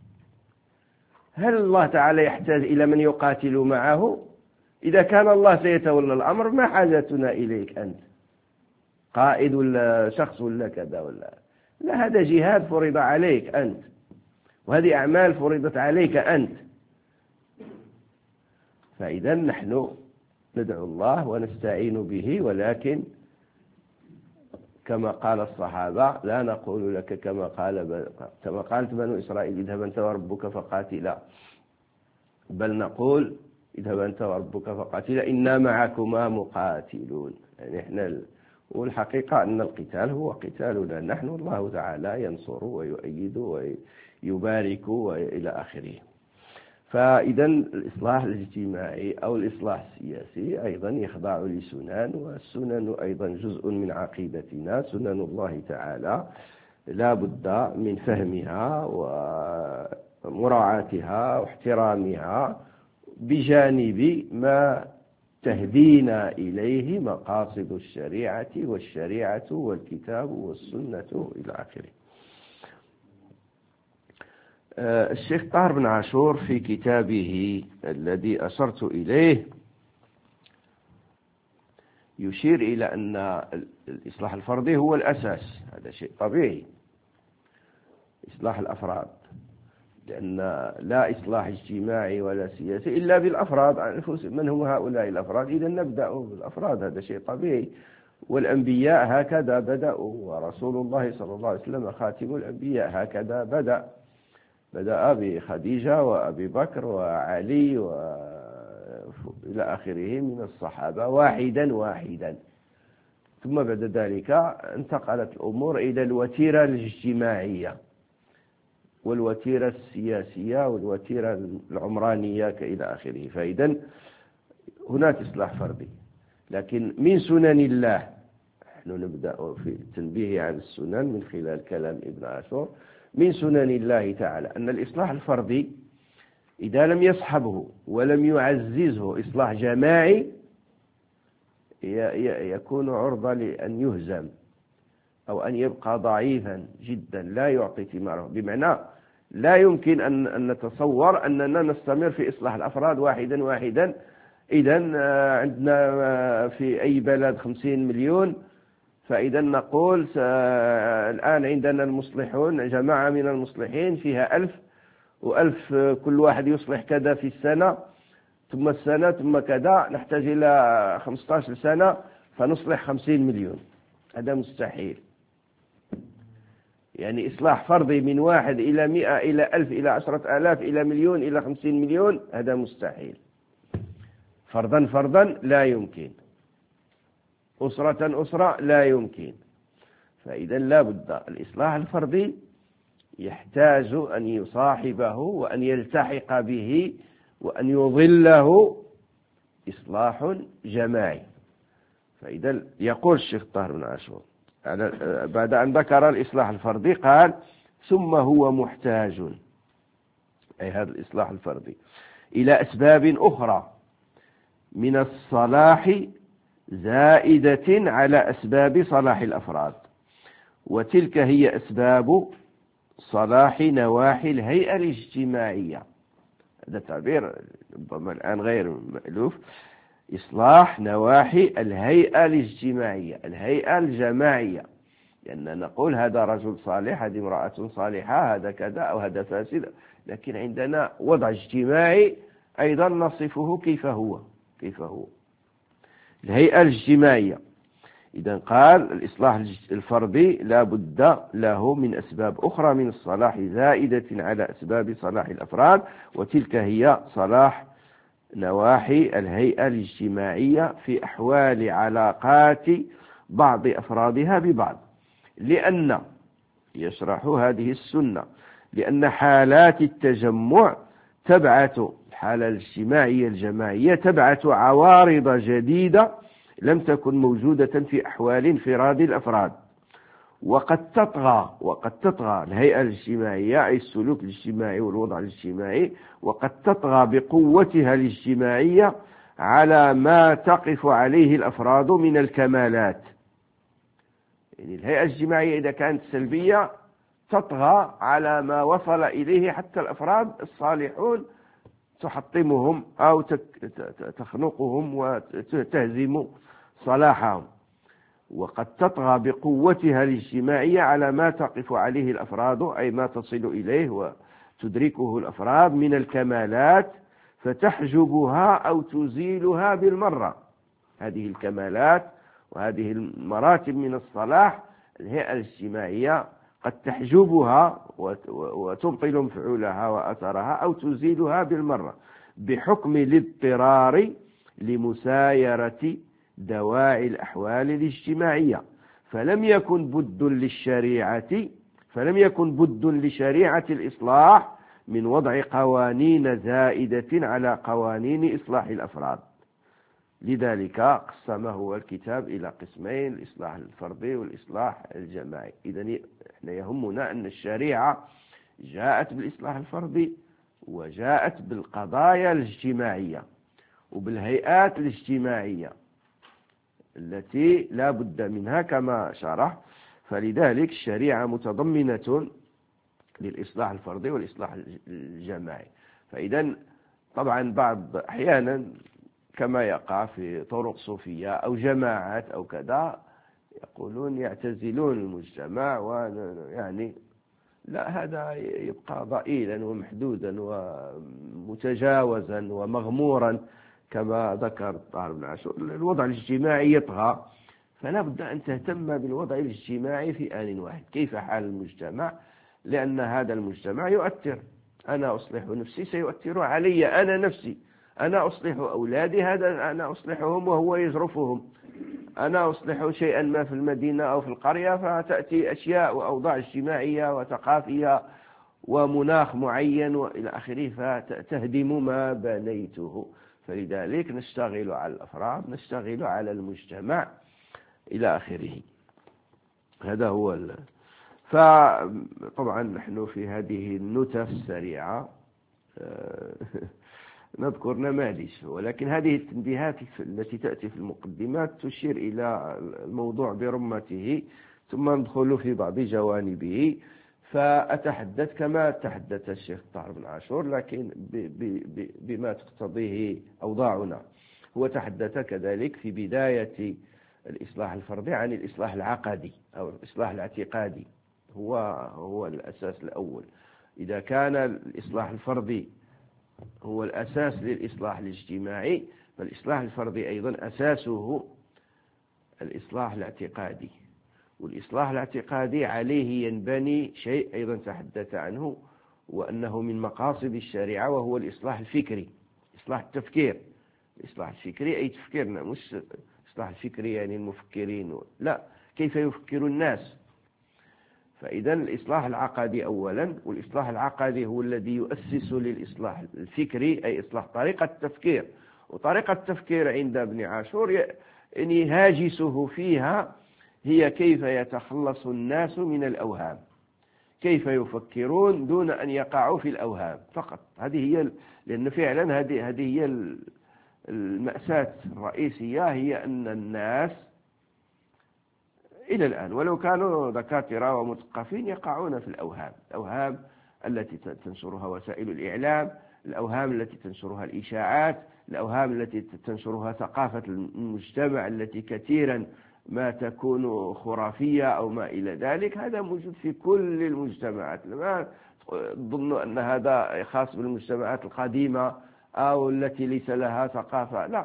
هل الله تعالى يحتاج إلى من يقاتل معه؟ إذا كان الله سيتولى الأمر ما حاجتنا إليك أنت قائد ولا شخص ولا كذا ولا لا، هذا جهاد فرض عليك أنت، وهذه أعمال فرضت عليك أنت. فإذا نحن ندعو الله ونستعين به، ولكن كما قال الصحابة لا نقول لك كما قالت بنو إسرائيل اذهب أنت وربك فقاتلا، بل نقول اذهب أنت وربك فقاتلا إنا معكما مقاتلون. يعني احنا والحقيقة أن القتال هو قتالنا نحن، والله تعالى ينصر ويؤيد ويبارك وإلى آخره. فإذا الإصلاح الاجتماعي أو الإصلاح السياسي أيضا يخضع لسنن، والسنن أيضا جزء من عقيدتنا. سنن الله تعالى لا بد من فهمها ومراعاتها واحترامها بجانب ما تهدينا إليه مقاصد الشريعة والشريعة والكتاب والسنة إلى آخره. الشيخ طاهر بن عاشور في كتابه الذي أشرت إليه يشير إلى أن الإصلاح الفردي هو الأساس، هذا شيء طبيعي، إصلاح الأفراد، لأن لا إصلاح اجتماعي ولا سياسي إلا بالأفراد. من هم هؤلاء الأفراد؟ إذا نبدأ بالأفراد، هذا شيء طبيعي، والأنبياء هكذا بدأوا، ورسول الله صلى الله عليه وسلم خاتم الأنبياء هكذا بدأ بخديجة وأبي بكر وعلي وإلى آخره من الصحابة واحدا، ثم بعد ذلك انتقلت الأمور إلى الوتيرة الاجتماعية والوتيرة السياسية والوتيرة العمرانية إلى آخره. فإذا هناك إصلاح فردي، لكن من سنن الله نحن نبدأ في التنبيه على السنن من خلال كلام ابن عاشور. من سنن الله تعالى أن الإصلاح الفردي إذا لم يصحبه ولم يعززه إصلاح جماعي يكون عرضة لأن يهزم أو أن يبقى ضعيفا جدا لا يعطي ثماره. بمعنى لا يمكن أن نتصور أننا نستمر في إصلاح الأفراد واحدا. إذا عندنا في أي بلد 50 مليون، فإذا نقول الآن عندنا المصلحون جماعة من المصلحين فيها 1000 و1000 كل واحد يصلح كذا في السنة، ثم السنة ثم كذا، نحتاج إلى 15 سنة فنصلح 50 مليون. هذا مستحيل. يعني إصلاح فردي من 1 إلى 100 إلى 1000 إلى 10,000 إلى مليون إلى 50 مليون، هذا مستحيل. فردا لا يمكن، أسرة لا يمكن. فإذا لا بد الإصلاح الفردي يحتاج أن يصاحبه وأن يلتحق به وأن يظله إصلاح جماعي. فإذا يقول الشيخ طاهر بن عاشور بعد أن ذكر الإصلاح الفردي قال ثم هو محتاج، أي هذا الإصلاح الفردي، إلى أسباب أخرى من الصلاح زائدة على أسباب صلاح الأفراد، وتلك هي أسباب صلاح نواحي الهيئة الاجتماعية. هذا تعبير ربما الآن غير مألوف. إصلاح نواحي الهيئة الاجتماعية، الهيئة الجماعية، لأن نقول هذا رجل صالح، هذه امرأة صالحة، هذا كذا أو هذا فاسد، لكن عندنا وضع اجتماعي أيضا نصفه كيف هو الهيئة الاجتماعية. إذا قال الإصلاح الفردي لا بد له من أسباب أخرى من الصلاح زائدة على أسباب صلاح الأفراد، وتلك هي صلاح نواحي الهيئة الاجتماعية في أحوال علاقات بعض أفرادها ببعض. لأن يشرح هذه السنة لأن حالات التجمع تبعث، الحالة الاجتماعية الجماعية تبعث عوارض جديدة لم تكن موجودة في أحوال انفراد الأفراد، وقد تطغى الهيئة الاجتماعية، أي السلوك الاجتماعي والوضع الاجتماعي، وقد تطغى بقوتها الاجتماعية على ما تقف عليه الأفراد من الكمالات. يعني الهيئة الاجتماعية إذا كانت سلبية تطغى على ما وصل إليه حتى الأفراد الصالحون، تحطمهم أو تخنقهم وتهزم صلاحهم، وقد تطغى بقوتها الاجتماعية على ما تقف عليه الأفراد، أي ما تصل إليه وتدركه الأفراد من الكمالات، فتحجبها أو تزيلها بالمرة. هذه الكمالات وهذه المراتب من الصلاح الهيئة الاجتماعية قد تحجبها وتبطل مفعولها وأثرها أو تزيلها بالمرة بحكم الاضطرار لمسايرة دواعي الأحوال الاجتماعية. فلم يكن بد لشريعة الإصلاح من وضع قوانين زائدة على قوانين إصلاح الأفراد. لذلك قسمه الكتاب إلى قسمين: الإصلاح الفردي والإصلاح الجماعي. إذن احنا يهمنا أن الشريعة جاءت بالإصلاح الفردي وجاءت بالقضايا الاجتماعية وبالهيئات الاجتماعية التي لا بد منها كما شرح. فلذلك الشريعة متضمنة للإصلاح الفردي والإصلاح الجماعي. فإذا طبعا بعض أحيانا كما يقع في طرق صوفية أو جماعات أو كذا يقولون يعتزلون المجتمع، ويعني لا، هذا يبقى ضئيلا ومحدودا ومتجاوزا ومغمورا كما ذكر طاهر بن عاشور. الوضع الاجتماعي يطغى، فلا بد أن تهتم بالوضع الاجتماعي في آن واحد. كيف حال المجتمع؟ لأن هذا المجتمع يؤثر. أنا أصلح نفسي سيؤثر علي أنا نفسي. أنا أصلح أولادي، هذا أنا أصلحهم وهو يجرفهم. أنا أصلح شيئا ما في المدينة أو في القرية، فتأتي أشياء وأوضاع اجتماعية وثقافية ومناخ معين وإلى آخره فتهدم ما بنيته. فلذلك نشتغل على الأفراد، نشتغل على المجتمع إلى آخره. هذا هو فطبعا نحن في هذه النتف السريعة نذكر نماذج، ولكن هذه التنبيهات التي تأتي في المقدمات تشير إلى الموضوع برمته، ثم ندخل في بعض جوانبه. فأتحدث كما تحدث الشيخ طاهر بن عاشور، لكن بما تقتضيه أوضاعنا. هو تحدث كذلك في بداية الإصلاح الفردي عن الإصلاح العقدي أو الإصلاح الاعتقادي، هو الأساس الأول. إذا كان الإصلاح الفردي هو الأساس للإصلاح الاجتماعي، فالإصلاح الفردي أيضا أساسه الإصلاح الاعتقادي. والإصلاح الاعتقادي عليه ينبني شيء أيضا تحدث عنه، وأنه من مقاصد الشريعة، وهو الإصلاح الفكري، إصلاح التفكير. الإصلاح الفكري أي تفكيرنا، مش إصلاح الفكري يعني المفكرين، لا، كيف يفكر الناس. فإذا الإصلاح العقدي أولا، والإصلاح العقدي هو الذي يؤسس للإصلاح الفكري، أي إصلاح طريقة التفكير. وطريقة التفكير عند ابن عاشور يعني هاجسه فيها هي كيف يتخلص الناس من الأوهام، كيف يفكرون دون أن يقعوا في الأوهام فقط. هذه هي، لأن فعلا هذه هي المأساة الرئيسية، هي أن الناس إلى الآن ولو كانوا دكاترة ومثقفين يقعون في الأوهام التي تنشرها وسائل الإعلام، الأوهام التي تنشرها الإشاعات، الأوهام التي تنشرها ثقافة المجتمع التي كثيرا ما تكون خرافية أو ما إلى ذلك. هذا موجود في كل المجتمعات، ما تظن أن هذا خاص بالمجتمعات القديمة أو التي ليس لها ثقافة، لا.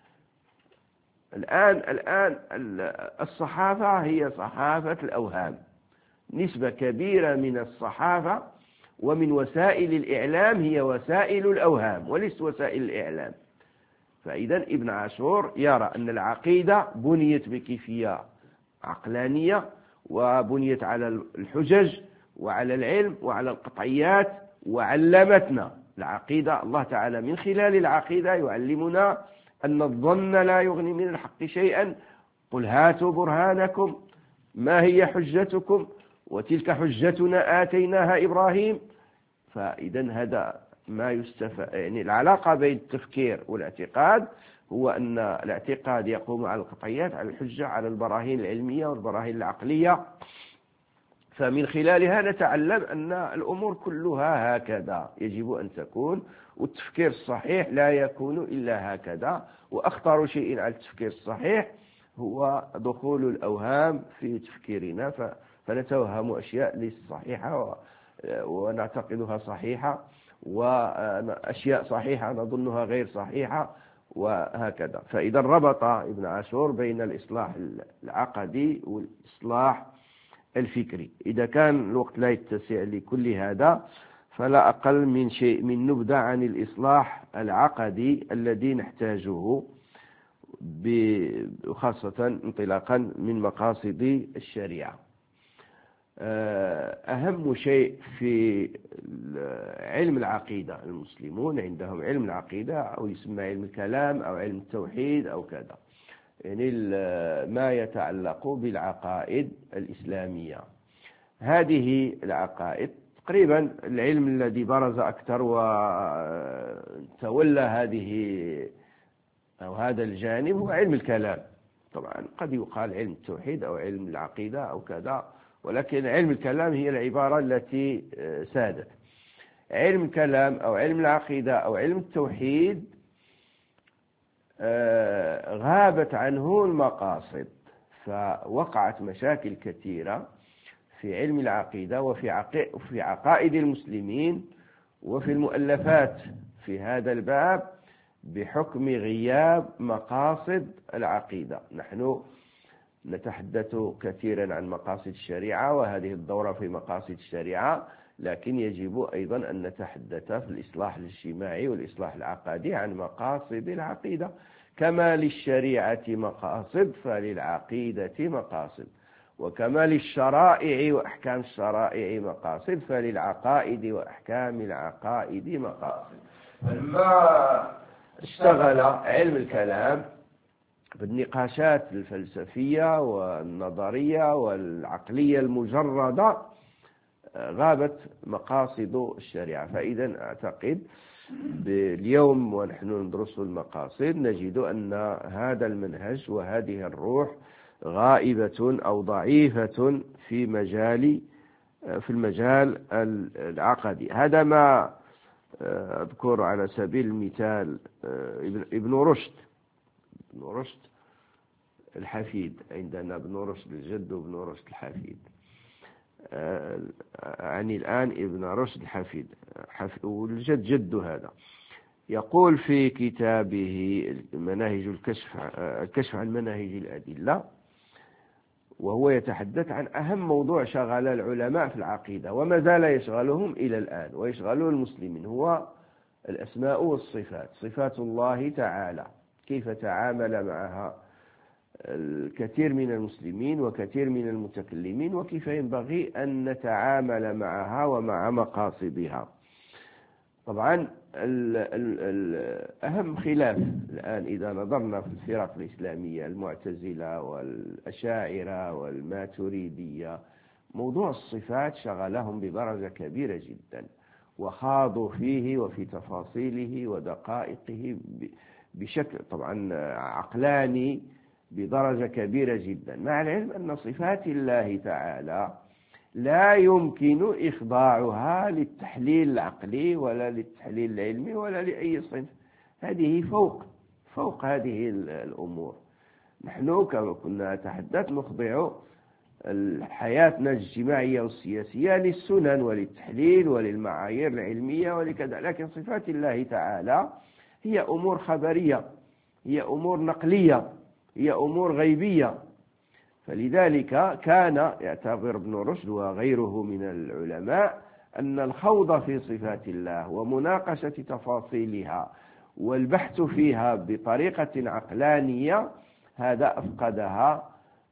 الآن الصحافة هي صحافة الأوهام. نسبة كبيرة من الصحافة ومن وسائل الإعلام هي وسائل الأوهام وليس وسائل الإعلام. فإذا ابن عاشور يرى أن العقيدة بنيت بكيفية عقلانية، وبنيت على الحجج وعلى العلم وعلى القطعيات، وعلمتنا العقيدة. الله تعالى من خلال العقيدة يعلمنا أن الظن لا يغني من الحق شيئا، قل هاتوا برهانكم ما هي حجتكم وتلك حجتنا آتيناها إبراهيم. فإذا هذا ما يستفاد، يعني العلاقة بين التفكير والاعتقاد هو أن الاعتقاد يقوم على القطعيات، على الحجة، على البراهين العلمية والبراهين العقلية. فمن خلالها نتعلم أن الأمور كلها هكذا يجب أن تكون، والتفكير الصحيح لا يكون إلا هكذا. وأخطر شيء على التفكير الصحيح هو دخول الأوهام في تفكيرنا، فنتوهم أشياء ليست صحيحة ونعتقدها صحيحة، وأشياء صحيحة نظنها غير صحيحة، وهكذا. فإذا ربط ابن عاشور بين الإصلاح العقدي والإصلاح الفكري. إذا كان الوقت لا يتسع لكل هذا، فلا أقل من شيء من نبذة عن الإصلاح العقدي الذي نحتاجه، خاصة انطلاقا من مقاصد الشريعة. أهم شيء في علم العقيدة، المسلمون عندهم علم العقيدة أو يسمى علم الكلام أو علم التوحيد أو كذا، يعني ما يتعلق بالعقائد الإسلامية. هذه العقائد تقريبا العلم الذي برز أكثر وتولى هذا الجانب هو علم الكلام. طبعا قد يقال علم التوحيد أو علم العقيدة أو كذا، ولكن علم الكلام هي العبارة التي سادت. علم الكلام أو علم العقيدة أو علم التوحيد غابت عنه المقاصد، فوقعت مشاكل كثيرة في علم العقيدة وفي عقائد المسلمين وفي المؤلفات في هذا الباب بحكم غياب مقاصد العقيدة. نحن نتحدث كثيرا عن مقاصد الشريعة، وهذه الدورة في مقاصد الشريعة، لكن يجب أيضا أن نتحدث في الإصلاح الاجتماعي والإصلاح العقدي عن مقاصد العقيدة. كما للشريعة مقاصد فللعقيدة مقاصد، وكما للشرائع وأحكام الشرائع مقاصد فللعقائد وأحكام العقائد مقاصد. فلما اشتغل علم الكلام بالنقاشات الفلسفية والنظرية والعقلية المجردة غابت مقاصد الشريعة. فإذا أعتقد اليوم ونحن ندرس المقاصد نجد أن هذا المنهج وهذه الروح غائبة أو ضعيفة في المجال العقدي. هذا ما أذكر على سبيل المثال ابن رشد الحفيد. عندنا ابن رشد الجد وابن رشد الحفيد. يعني الآن ابن رشد الحفيد والجد جد هذا يقول في كتابه مناهج الكشف عن مناهج الأدلة، وهو يتحدث عن أهم موضوع شغل العلماء في العقيدة وما زال يشغلهم إلى الآن ويشغل المسلمين، هو الأسماء والصفات. صفات الله تعالى كيف تعامل معها الكثير من المسلمين وكثير من المتكلمين، وكيف ينبغي أن نتعامل معها ومع مقاصدها. طبعا أهم خلاف الآن إذا نظرنا في الفرق الإسلامية المعتزلة والأشاعرة والماتريدية، موضوع الصفات شغلهم بدرجة كبيرة جدا، وخاضوا فيه وفي تفاصيله ودقائقه بشكل طبعا عقلاني بدرجة كبيرة جدا، مع العلم أن صفات الله تعالى لا يمكن إخضاعها للتحليل العقلي ولا للتحليل العلمي ولا لأي صنف. هذه فوق هذه الأمور. نحن كما كنا نتحدث نخضع حياتنا الاجتماعية والسياسية للسنن وللتحليل وللمعايير العلمية ولكذا، لكن صفات الله تعالى هي أمور خبرية، هي أمور نقلية، هي أمور غيبية. فلذلك كان يعتبر ابن رشد وغيره من العلماء أن الخوض في صفات الله ومناقشة تفاصيلها والبحث فيها بطريقة عقلانية هذا أفقدها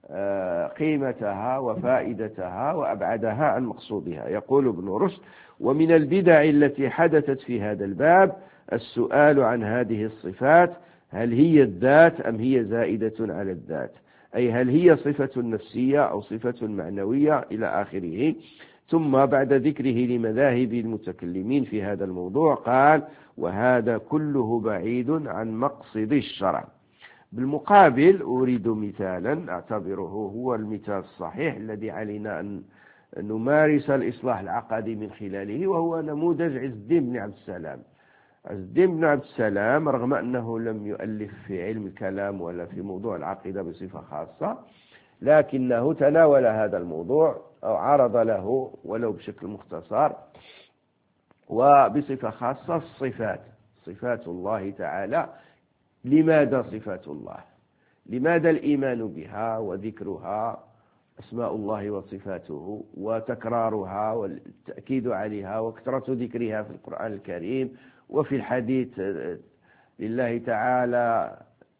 قيمتها وفائدتها وأبعدها عن مقصودها. يقول ابن رشد: ومن البدع التي حدثت في هذا الباب السؤال عن هذه الصفات، هل هي الذات أم هي زائدة على الذات؟ أي هل هي صفة نفسية أو صفة معنوية إلى آخره. ثم بعد ذكره لمذاهب المتكلمين في هذا الموضوع قال: وهذا كله بعيد عن مقصد الشرع. بالمقابل أريد مثالا أعتبره هو المثال الصحيح الذي علينا أن نمارس الإصلاح العقدي من خلاله، وهو نموذج عز الدين بن عبد السلام. عز الدين بن عبد السلام رغم أنه لم يؤلف في علم الكلام ولا في موضوع العقيدة بصفة خاصة، لكنه تناول هذا الموضوع أو عرض له ولو بشكل مختصر وبصفة خاصة الصفات، صفات الله تعالى. لماذا صفات الله؟ لماذا الإيمان بها وذكرها، أسماء الله وصفاته وتكرارها والتأكيد عليها وكثرة ذكرها في القرآن الكريم وفي الحديث لله تعالى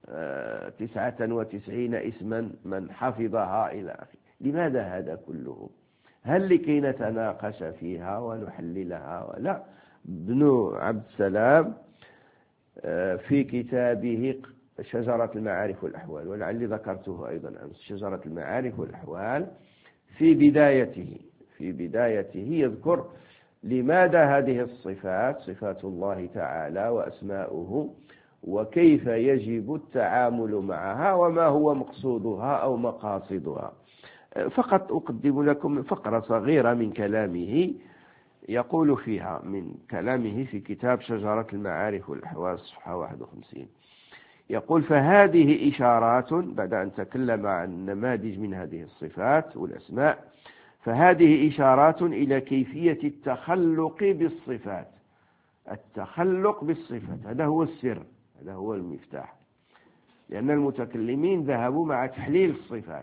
99 اسما من حفظها إلى آخره. لماذا هذا كله؟ هل لكي نتناقش فيها ونحللها ولا؟ ابن عبد السلام في كتابه شجرة المعارف والأحوال، ولعلي ذكرته أيضا أمس، شجرة المعارف والأحوال، في بدايته يذكر لماذا هذه الصفات، صفات الله تعالى وأسماؤه، وكيف يجب التعامل معها وما هو مقصودها أو مقاصدها. فقط أقدم لكم فقرة صغيرة من كلامه يقول فيها، من كلامه في كتاب شجرة المعارف والأحوال صفحة 51، يقول: فهذه إشارات، بعد أن تكلم عن نماذج من هذه الصفات والأسماء، فهذه إشارات إلى كيفية التخلق بالصفات. التخلق بالصفات هذا هو السر، هذا هو المفتاح، لأن المتكلمين ذهبوا مع تحليل الصفات.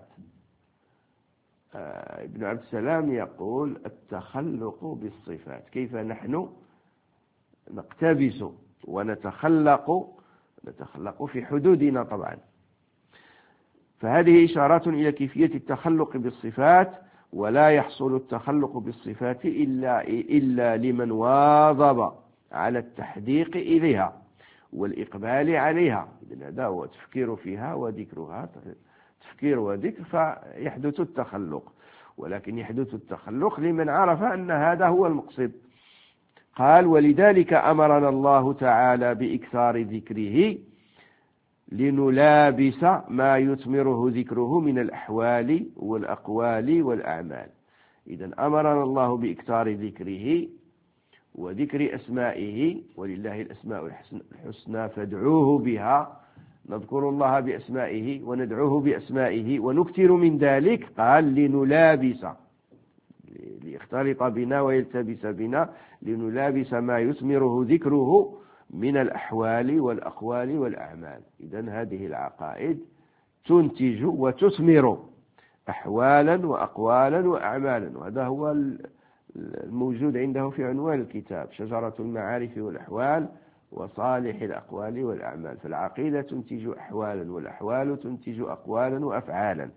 ابن عبد السلام يقول: التخلق بالصفات، كيف نحن نقتبس ونتخلق في حدودنا طبعا. فهذه إشارات إلى كيفية التخلق بالصفات، ولا يحصل التخلق بالصفات إلا لمن واظب على التحديق إليها والإقبال عليها. إذن هذا هو التفكير فيها وذكرها، تفكير وذكر، فيحدث التخلق، ولكن يحدث التخلق لمن عرف أن هذا هو المقصد. قال: ولذلك أمرنا الله تعالى بإكثار ذكره لنلابس ما يثمره ذكره من الأحوال والأقوال والأعمال. إذن أمرنا الله بإكثار ذكره وذكر أسمائه، ولله الأسماء الحسنى فادعوه بها. نذكر الله بأسمائه وندعوه بأسمائه ونكثر من ذلك. قال: لنلابس، ليختلط بنا ويلتبس بنا، لنلابس ما يثمره ذكره من الأحوال والأقوال والأعمال. إذن هذه العقائد تنتج وتثمر أحوالا وأقوالا وأعمالا، وهذا هو الموجود عنده في عنوان الكتاب، شجرة المعارف والأحوال وصالح الأقوال والأعمال. فالعقيدة تنتج أحوالا، والأحوال تنتج أقوالا وأفعالا،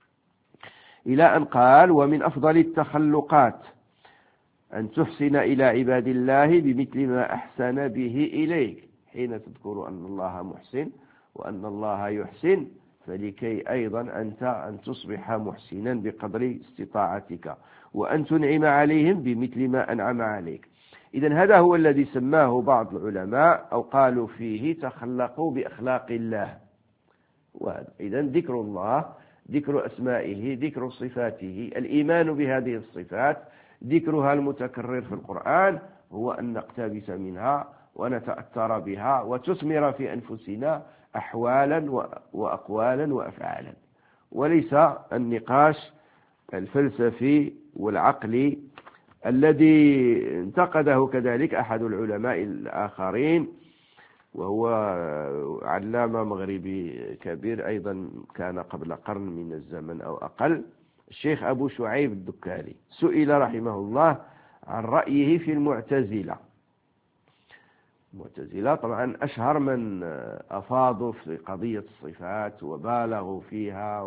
إلى أن قال: ومن أفضل التخلقات أن تحسن إلى عباد الله بمثل ما أحسن به إليك. حين تذكر أن الله محسن وأن الله يحسن، فلكي أيضا أنت أن تصبح محسنا بقدر استطاعتك، وأن تنعم عليهم بمثل ما أنعم عليك. إذن هذا هو الذي سماه بعض العلماء أو قالوا فيه: تخلقوا بأخلاق الله. إذن ذكر الله، ذكر أسمائه، ذكر صفاته، الإيمان بهذه الصفات، ذكرها المتكرر في القرآن، هو أن نقتبس منها ونتأثر بها وتثمر في أنفسنا أحوالا وأقوالا وأفعالا، وليس النقاش الفلسفي والعقلي الذي انتقده كذلك أحد العلماء الآخرين، وهو علامة مغربي كبير أيضا، كان قبل قرن من الزمن أو أقل، الشيخ أبو شعيب الدكالي. سئل رحمه الله عن رأيه في المعتزلة. المعتزلة طبعا أشهر من أفاضوا في قضية الصفات وبالغوا فيها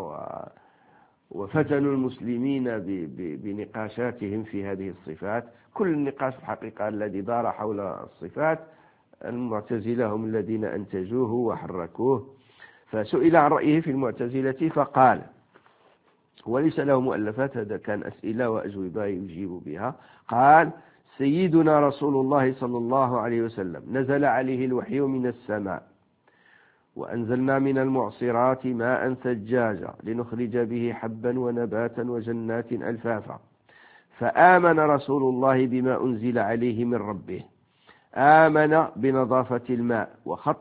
وفتنوا المسلمين بنقاشاتهم في هذه الصفات. كل النقاش في الحقيقة الذي دار حول الصفات، المعتزلة هم الذين أنتجوه وحركوه. فسئل عن رأيه في المعتزلة فقال، وليس له مؤلفات، هذا كان أسئلة وأجوبة يجيب بها، قال: سيدنا رسول الله صلى الله عليه وسلم نزل عليه الوحي من السماء، وأنزلنا من المعصرات ماء ثجاجا لنخرج به حبا ونباتا وجنات ألفافا، فآمن رسول الله بما أنزل عليه من ربه، آمن بنظافة الماء،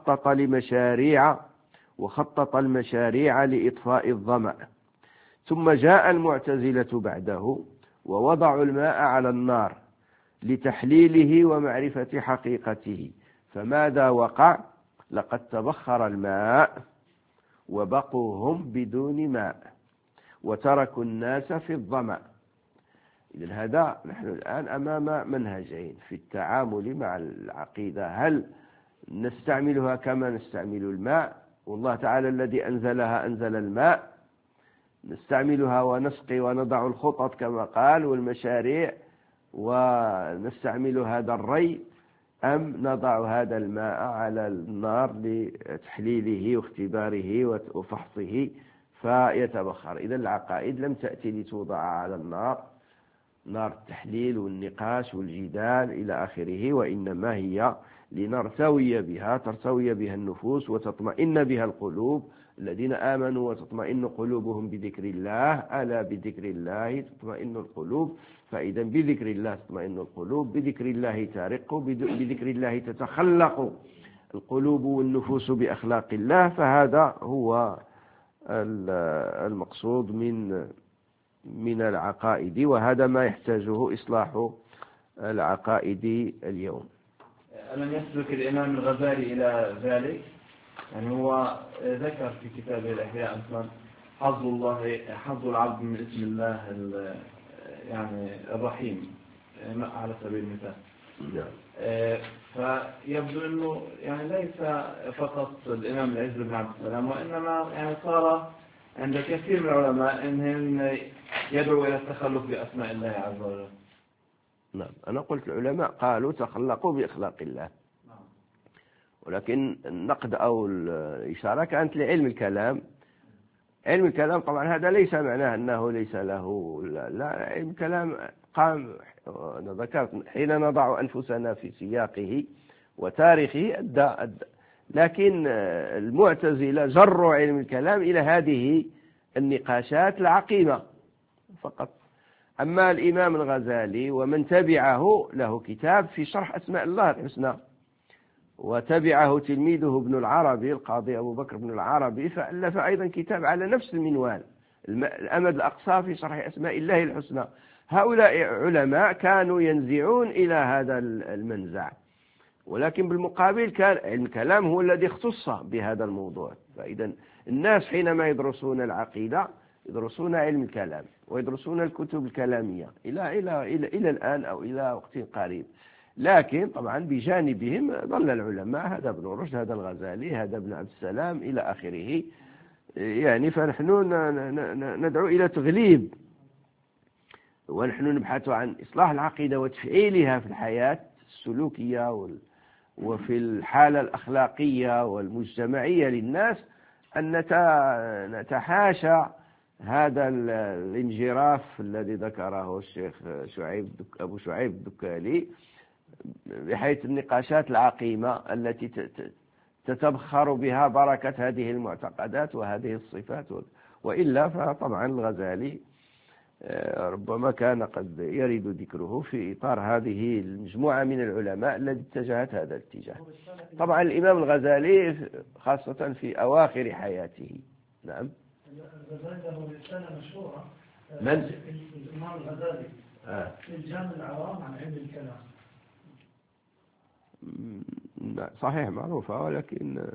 وخطط المشاريع لإطفاء الظمأ. ثم جاء المعتزلة بعده ووضعوا الماء على النار لتحليله ومعرفة حقيقته، فماذا وقع؟ لقد تبخر الماء وبقوا هم بدون ماء وتركوا الناس في الظمأ. إذن هذا نحن الآن أمام منهجين في التعامل مع العقيدة: هل نستعملها كما نستعمل الماء، والله تعالى الذي أنزلها أنزل الماء، نستعملها ونسقي ونضع الخطط كما قال والمشاريع ونستعمل هذا الري، أم نضع هذا الماء على النار لتحليله واختباره وفحصه فيتبخر. إذن العقائد لم تأتي لتوضع على النار، نار التحليل والنقاش والجدال إلى آخره، وإنما هي لنرتوي بها، ترتوي بها النفوس وتطمئن بها القلوب. الذين آمنوا وتطمئن قلوبهم بذكر الله، ألا بذكر الله تطمئن القلوب. فإذا بذكر الله تطمئن القلوب، بذكر الله ترق، بذكر الله تتخلق القلوب والنفوس بأخلاق الله. فهذا هو المقصود من العقائد، وهذا ما يحتاجه إصلاح العقائد اليوم. ألم يسلك الإمام الغزالي إلى ذلك؟ يعني هو ذكر في كتابه الإحياء مثلا حظ العبد من اسم الله يعني الرحيم على سبيل المثال. فيبدو أنه يعني ليس فقط الإمام العز بن عبد السلام، وإنما يعني صار عند كثير من العلماء أنهم يدعو إلى التخلق بأسماء الله عز وجل. نعم، أنا قلت العلماء قالوا تخلقوا بأخلاق الله، ولكن النقد أو الإشارة كانت لعلم الكلام. علم الكلام طبعا هذا ليس معناه أنه ليس له، لا، علم الكلام قام، أنا ذكرت حين نضع أنفسنا في سياقه وتاريخه أدى. لكن المعتزلة جروا علم الكلام إلى هذه النقاشات العقيمة فقط. أما الإمام الغزالي ومن تبعه له كتاب في شرح أسماء الله الحسنى، وتبعه تلميذه ابن العربي القاضي أبو بكر بن العربي، فألف أيضا كتاب على نفس المنوال، الأمد الأقصى في شرح أسماء الله الحسنى. هؤلاء علماء كانوا ينزعون إلى هذا المنزع، ولكن بالمقابل كان علم الكلام هو الذي اختص بهذا الموضوع. فإذا الناس حينما يدرسون العقيدة يدرسون علم الكلام ويدرسون الكتب الكلامية إلى الآن أو إلى وقت قريب. لكن طبعا بجانبهم ظل العلماء، هذا ابن رشد، هذا الغزالي، هذا ابن عبد السلام إلى آخره. يعني فنحن ندعو إلى تغليب، ونحن نبحث عن إصلاح العقيدة وتفعيلها في الحياة السلوكية وفي الحالة الأخلاقية والمجتمعية للناس، أن نتحاشى هذا الانجراف الذي ذكره الشيخ أبو شعيب الدكالي، بحيث النقاشات العقيمة التي تتبخر بها بركة هذه المعتقدات وهذه الصفات. وإلا فطبعا الغزالي ربما كان قد يرد ذكره في إطار هذه المجموعة من العلماء التي اتجهت هذا الاتجاه. طبعا الإمام الغزالي خاصة في أواخر حياته. نعم. الغزالي له رسالة مشهورة. من؟ الإمام الغزالي في الجامع العوام عن علم الكلام. صحيح معروفة، ولكن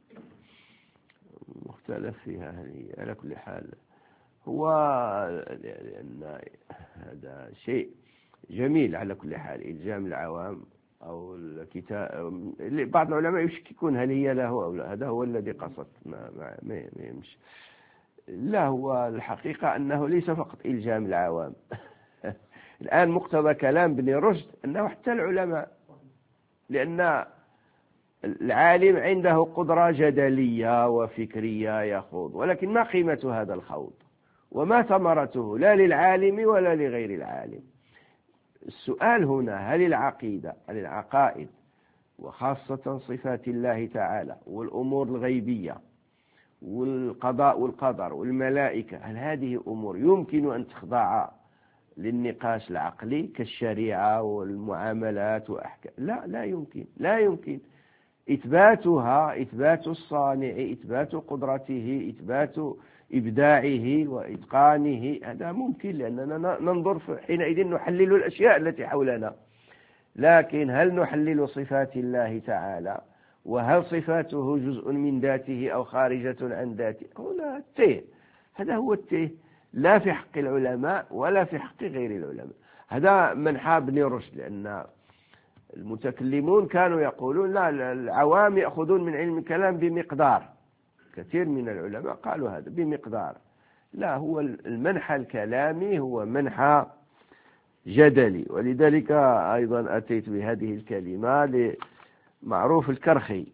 مختلف فيها على كل حال. هو لأن هذا شيء جميل على كل حال، إلزام العوام أو الكتاب. بعض العلماء يشككون هل هي له أو لا، هذا هو الذي قصد ما يمشي. لا، هو الحقيقة أنه ليس فقط إلزام العوام. الآن مقتضى كلام ابن رشد أنه حتى العلماء، لأن العالم عنده قدرة جدلية وفكرية يخوض، ولكن ما قيمة هذا الخوض وما ثمرته لا للعالم ولا لغير العالم؟ السؤال هنا هل العقائد وخاصة صفات الله تعالى والأمور الغيبية والقضاء والقدر والملائكة، هل هذه أمور يمكن أن تخضع للنقاش العقلي كالشريعة والمعاملات وأحكام؟ لا يمكن إثباتها، إثبات الصانع، إثبات قدرته، إثبات إبداعه وإتقانه، هذا ممكن لأننا ننظر حينئذ نحلل الأشياء التي حولنا. لكن هل نحلل صفات الله تعالى؟ وهل صفاته جزء من ذاته أو خارجة عن ذاته؟ هنا التيه، هذا هو التيه، لا في حق العلماء ولا في حق غير العلماء. هذا منحى ابن رشد، لأن المتكلمون كانوا يقولون لا، العوام يأخذون من علم الكلام بمقدار، كثير من العلماء قالوا هذا بمقدار. لا، هو المنحى الكلامي هو منحى جدلي. ولذلك أيضا أتيت بهذه الكلمة لمعروف الكرخي،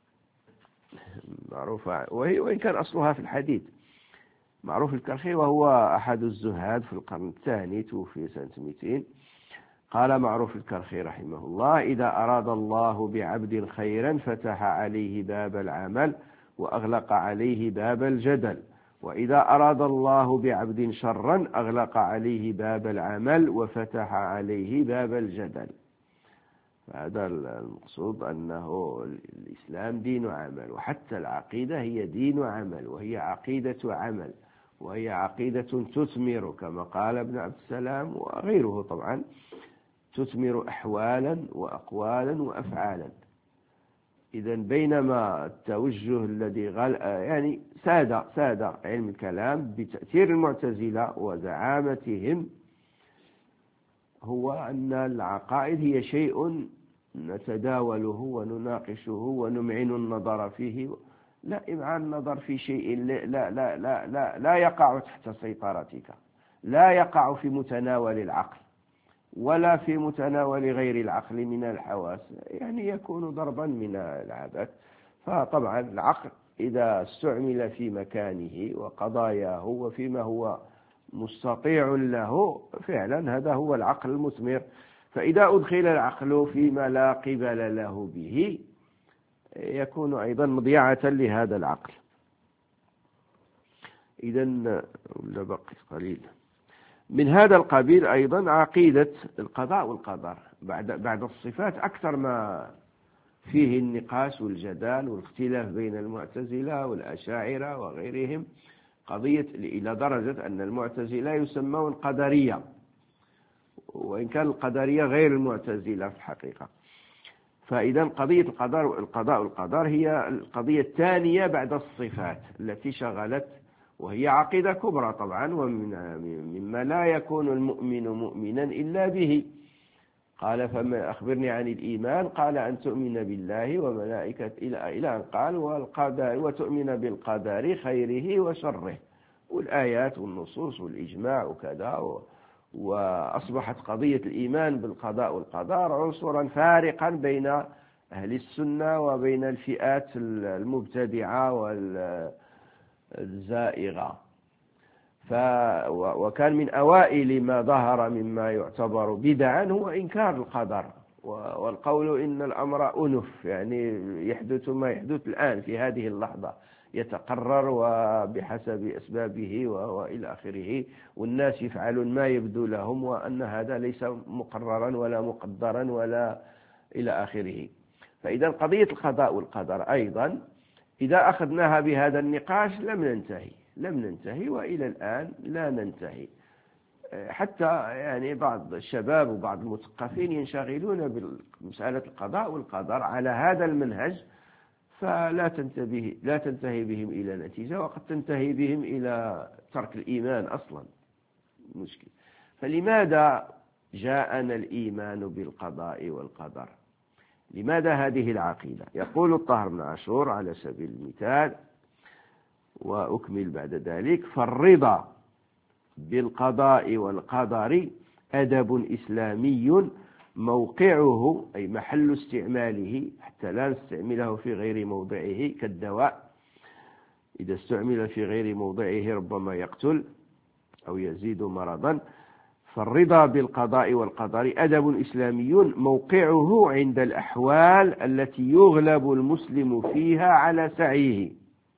معروفة وإن كان أصلها في الحديث. معروف الكرخي وهو أحد الزهاد في القرن الثاني، توفي سنة 200. قال معروف الكرخي رحمه الله: إذا أراد الله بعبد خيرا فتح عليه باب العمل وأغلق عليه باب الجدل، وإذا أراد الله بعبد شرا أغلق عليه باب العمل وفتح عليه باب الجدل. هذا المقصود أنه الإسلام دين عمل، وحتى العقيدة هي دين عمل، وهي عقيدة عمل، وهي عقيدة تثمر كما قال ابن عبد السلام وغيره طبعا، تثمر أحوالا وأقوالا وأفعالا. إذن بينما التوجه الذي يعني ساد علم الكلام بتأثير المعتزلة وزعامتهم هو أن العقائد هي شيء نتداوله ونناقشه ونمعن النظر فيه. لا، إمعان النظر في شيء لا يقع تحت سيطرتك، لا يقع في متناول العقل ولا في متناول غير العقل من الحواس، يعني يكون ضربا من العبث. فطبعا العقل إذا استعمل في مكانه وقضاياه وفيما هو مستطيع له فعلا هذا هو العقل المثمر. فإذا أدخل العقل فيما لا قبل له به يكون أيضا مضيعة لهذا العقل. إذن بقي قليل من هذا القبيل أيضا عقيدة القضاء والقدر بعد الصفات، أكثر ما فيه النقاش والجدال والاختلاف بين المعتزلة والأشاعرة وغيرهم قضية، إلى درجة أن المعتزلة يسمون قدرية، وإن كان القدرية غير المعتزلة في الحقيقة. فإذا قضية القضاء والقدر هي القضية الثانية بعد الصفات التي شغلت، وهي عقيدة كبرى طبعا، ومما لا يكون المؤمن مؤمنا إلا به. قال فما أخبرني عن الإيمان، قال أن تؤمن بالله وملائكته إلى أن قال والقدر وتؤمن بالقدر خيره وشره، والآيات والنصوص والإجماع وكذا. وأصبحت قضية الإيمان بالقضاء والقدر عنصرا فارقا بين أهل السنة وبين الفئات المبتدعة والزائغة. وكان من أوائل ما ظهر مما يعتبر بدعا هو إنكار القدر والقول إن الأمر أنف، يعني يحدث ما يحدث الآن في هذه اللحظة، يتقرر وبحسب أسبابه وإلى آخره، والناس يفعلون ما يبدو لهم، وأن هذا ليس مقررا ولا مقدرا ولا إلى آخره. فإذا قضية القضاء والقدر أيضا إذا أخذناها بهذا النقاش لم ننتهي وإلى الآن لا ننتهي. حتى يعني بعض الشباب وبعض المثقفين ينشغلون بمسألة القضاء والقدر على هذا المنهج، فلا تنتهي بهم إلى نتيجة، وقد تنتهي بهم إلى ترك الإيمان أصلا. مشكلة. فلماذا جاءنا الإيمان بالقضاء والقدر؟ لماذا هذه العقيدة؟ يقول الطاهر بن عاشور على سبيل المثال، وأكمل بعد ذلك: فالرضا بالقضاء والقدر أدب إسلامي موقعه أي محل استعماله، حتى لا نستعمله في غير موضعه كالدواء، إذا استعمل في غير موضعه ربما يقتل أو يزيد مرضا. فالرضا بالقضاء والقدر أدب إسلامي موقعه عند الأحوال التي يغلب المسلم فيها على سعيه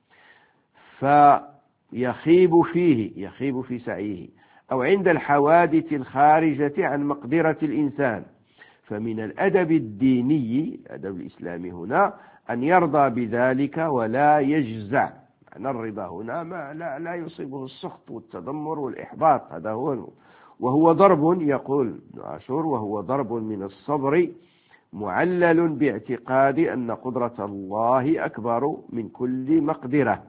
فيخيب في سعيه، أو عند الحوادث الخارجة عن مقدرة الإنسان. فمن الأدب الديني الأدب الإسلامي هنا أن يرضى بذلك ولا يجزع. معنى الرضا هنا لا يصيبه السخط والتذمر والإحباط، هذا هو. وهو ضرب، يقول ابن عاشور، وهو ضرب من الصبر معلل باعتقاد أن قدرة الله أكبر من كل مقدرة،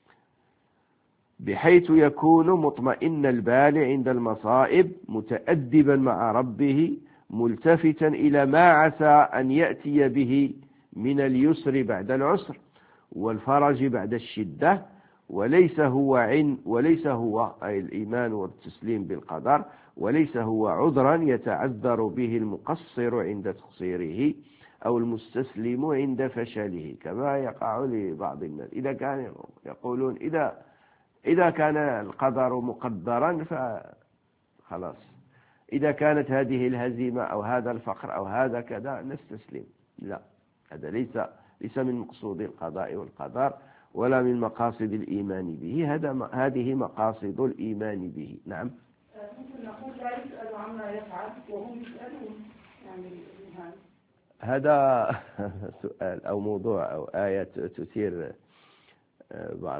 بحيث يكون مطمئن البال عند المصائب، متأدبا مع ربه، ملتفتا إلى ما عسى أن يأتي به من اليسر بعد العسر والفرج بعد الشدة. وليس هو أي الإيمان والتسليم بالقدر، وليس هو عذرا يتعذر به المقصر عند تقصيره أو المستسلم عند فشله، كما يقع لبعض الناس. إذا كان يقولون إذا كان القدر مقدرا فخلاص، إذا كانت هذه الهزيمة أو هذا الفقر أو هذا كذا نستسلم. لا، هذا ليس من مقصود القضاء والقدر ولا من مقاصد الإيمان به. هذه مقاصد الإيمان به. نعم. ممكن نقول لا يسأل عما يفعل وهم يسألون، يعني هذا سؤال أو موضوع أو آية تثير بعض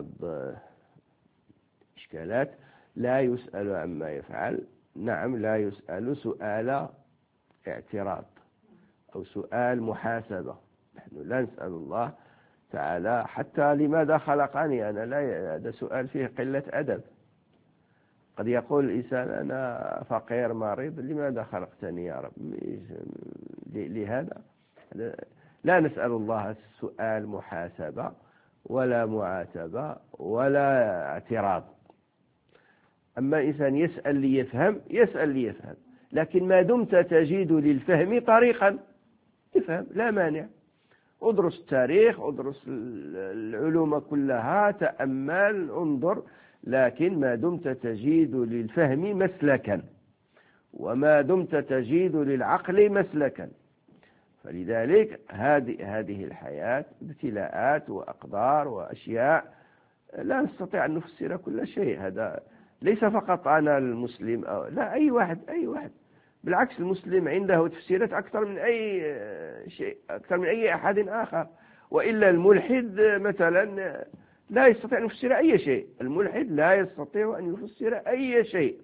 إشكالات. لا يسأل عما يفعل، نعم لا يسأل سؤال اعتراض أو سؤال محاسبة. نحن لا نسأل الله تعالى حتى لماذا خلقني أنا، لا، هذا سؤال فيه قلة أدب. قد يقول الإنسان أنا فقير مريض، لماذا خلقتني يا رب؟ لهذا لا نسأل الله سؤال محاسبة ولا معاتبة ولا اعتراض. أما إنسان يسأل ليفهم، لكن ما دمت تجد للفهم طريقا افهم، لا مانع. ادرس التاريخ، ادرس العلوم كلها، تأمل، انظر، لكن ما دمت تجد للفهم مسلكا، وما دمت تجد للعقل مسلكا. فلذلك هذه الحياة ابتلاءات وأقدار وأشياء لا نستطيع أن نفسر كل شيء. هذا ليس فقط أنا المسلم لا، أي واحد. بالعكس، المسلم عنده تفسيرات أكثر من أي شيء، أكثر من أي أحد آخر. وإلا الملحد مثلا لا يستطيع أن يفسر أي شيء. الملحد لا يستطيع أن يفسر أي شيء.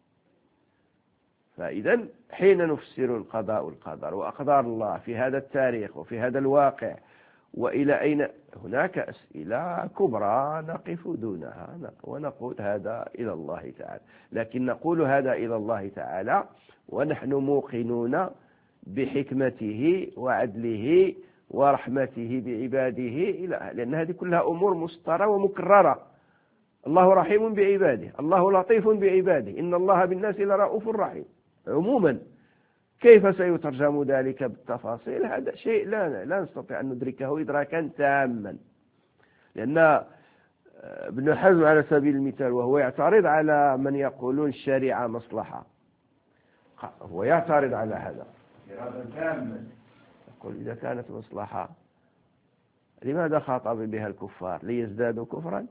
فإذا حين نفسر القضاء والقدر وأقدار الله في هذا التاريخ وفي هذا الواقع وإلى أين، هناك أسئلة كبرى نقف دونها ونقول هذا إلى الله تعالى. لكن نقول هذا إلى الله تعالى ونحن موقنون بحكمته وعدله ورحمته بعباده، لأن هذه كلها أمور مسطرة ومكررة. الله رحيم بعباده، الله لطيف بعباده، إن الله بالناس لرؤوف رحيم. عموما كيف سيترجم ذلك بالتفاصيل؟ هذا شيء لا نستطيع أن ندركه إدراكا تاما، لأن ابن حزم على سبيل المثال وهو يعترض على من يقولون الشريعة مصلحة، هو يعترض على هذا اعتراضا تاما، يقول إذا كانت مصلحة لماذا خاطب بها الكفار؟ ليزدادوا كفرا،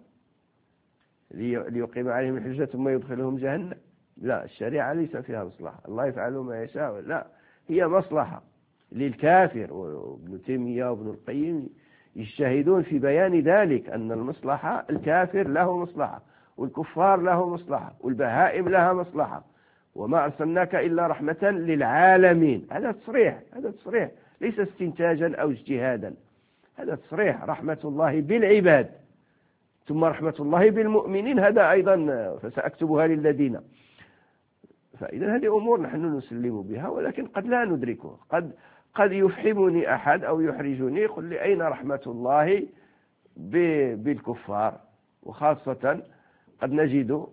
ليقيم عليهم الحجة ثم يدخلهم جهنم؟ لا، الشريعة ليس فيها مصلحة، الله يفعل ما يشاء، لا، هي مصلحة للكافر. وابن تيمية وابن القيم يجتهدون في بيان ذلك، أن المصلحة الكافر له مصلحة، والكفار له مصلحة، والبهائم لها مصلحة، وما أرسلناك إلا رحمة للعالمين. هذا تصريح ليس استنتاجا أو اجتهادا، هذا تصريح رحمة الله بالعباد ثم رحمة الله بالمؤمنين، هذا أيضا فسأكتبها للذين. فإذا هذه أمور نحن نسلم بها، ولكن قد لا ندركه، قد يفحمني أحد أو يحرجني، يقول لي أين رحمة الله بالكفار؟ وخاصة قد نجد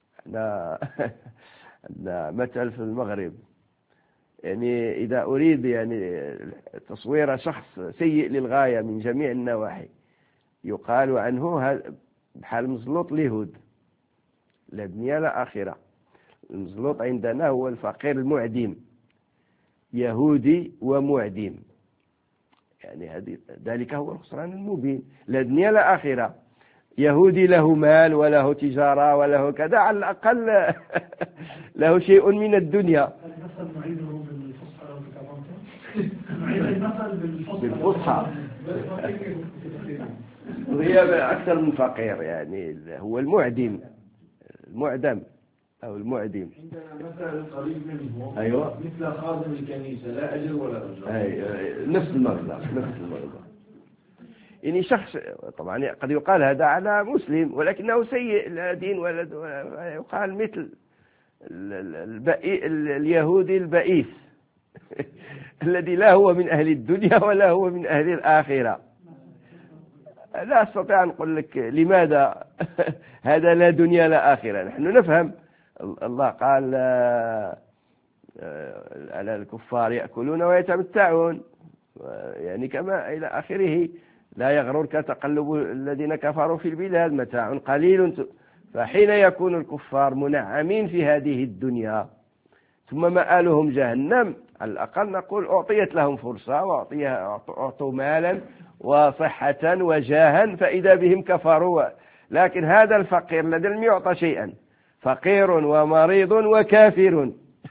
مثل في المغرب، يعني إذا أريد يعني تصوير شخص سيء للغاية من جميع النواحي، يقال عنه بحال مزلوط اليهود، لا دنيا لا آخرة. المزلوط عندنا هو الفقير المعدم، يهودي ومعدم، يعني ذلك هو الخسران المبين، لا دنيا لا آخرة. يهودي له مال وله تجارة وله كذا، على الأقل له شيء من الدنيا. بالفصحى وهي أكثر من فقير، يعني هو المعدم أو المعدم. عندنا مثل قريب منه، أيوة، مثل خادم الكنيسة، لا أجر ولا أجر، نفس المبلغ. يعني شخص طبعا قد يقال هذا على مسلم ولكنه سيء لا دين ولا يقال مثل اليهودي البئيس الذي لا هو من أهل الدنيا ولا هو من أهل الآخرة. لا أستطيع أن أقول لك لماذا هذا لا دنيا لا آخرة. نحن نفهم الله قال على الكفار يأكلون ويتمتعون، يعني كما إلى آخره. لا يغررك تقلب الذين كفروا في البلاد، متاع قليل. فحين يكون الكفار منعمين في هذه الدنيا ثم مآلهم جهنم، على الأقل نقول أعطيت لهم فرصة وأعطوا مالا وصحة وجاها فإذا بهم كفروا. لكن هذا الفقير الذي لم يعطى شيئا، فقير ومريض وكافر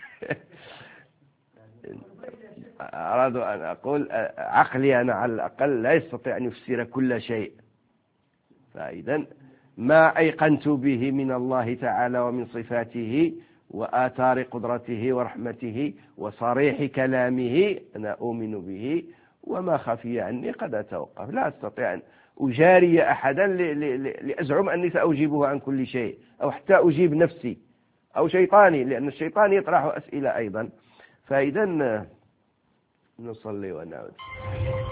أراد أن أقول عقلي أنا على الأقل لا يستطيع أن يفسر كل شيء. فإذا ما أيقنت به من الله تعالى ومن صفاته وآثار قدرته ورحمته وصريح كلامه أنا أؤمن به، وما خفي عني قد أتوقف. لا أستطيع أن أجاري أحدا لأزعم أني سأجيبه عن كل شيء، أو حتى أجيب نفسي أو شيطاني، لأن الشيطان يطرح أسئلة أيضا. فإذا نصلي ونعود.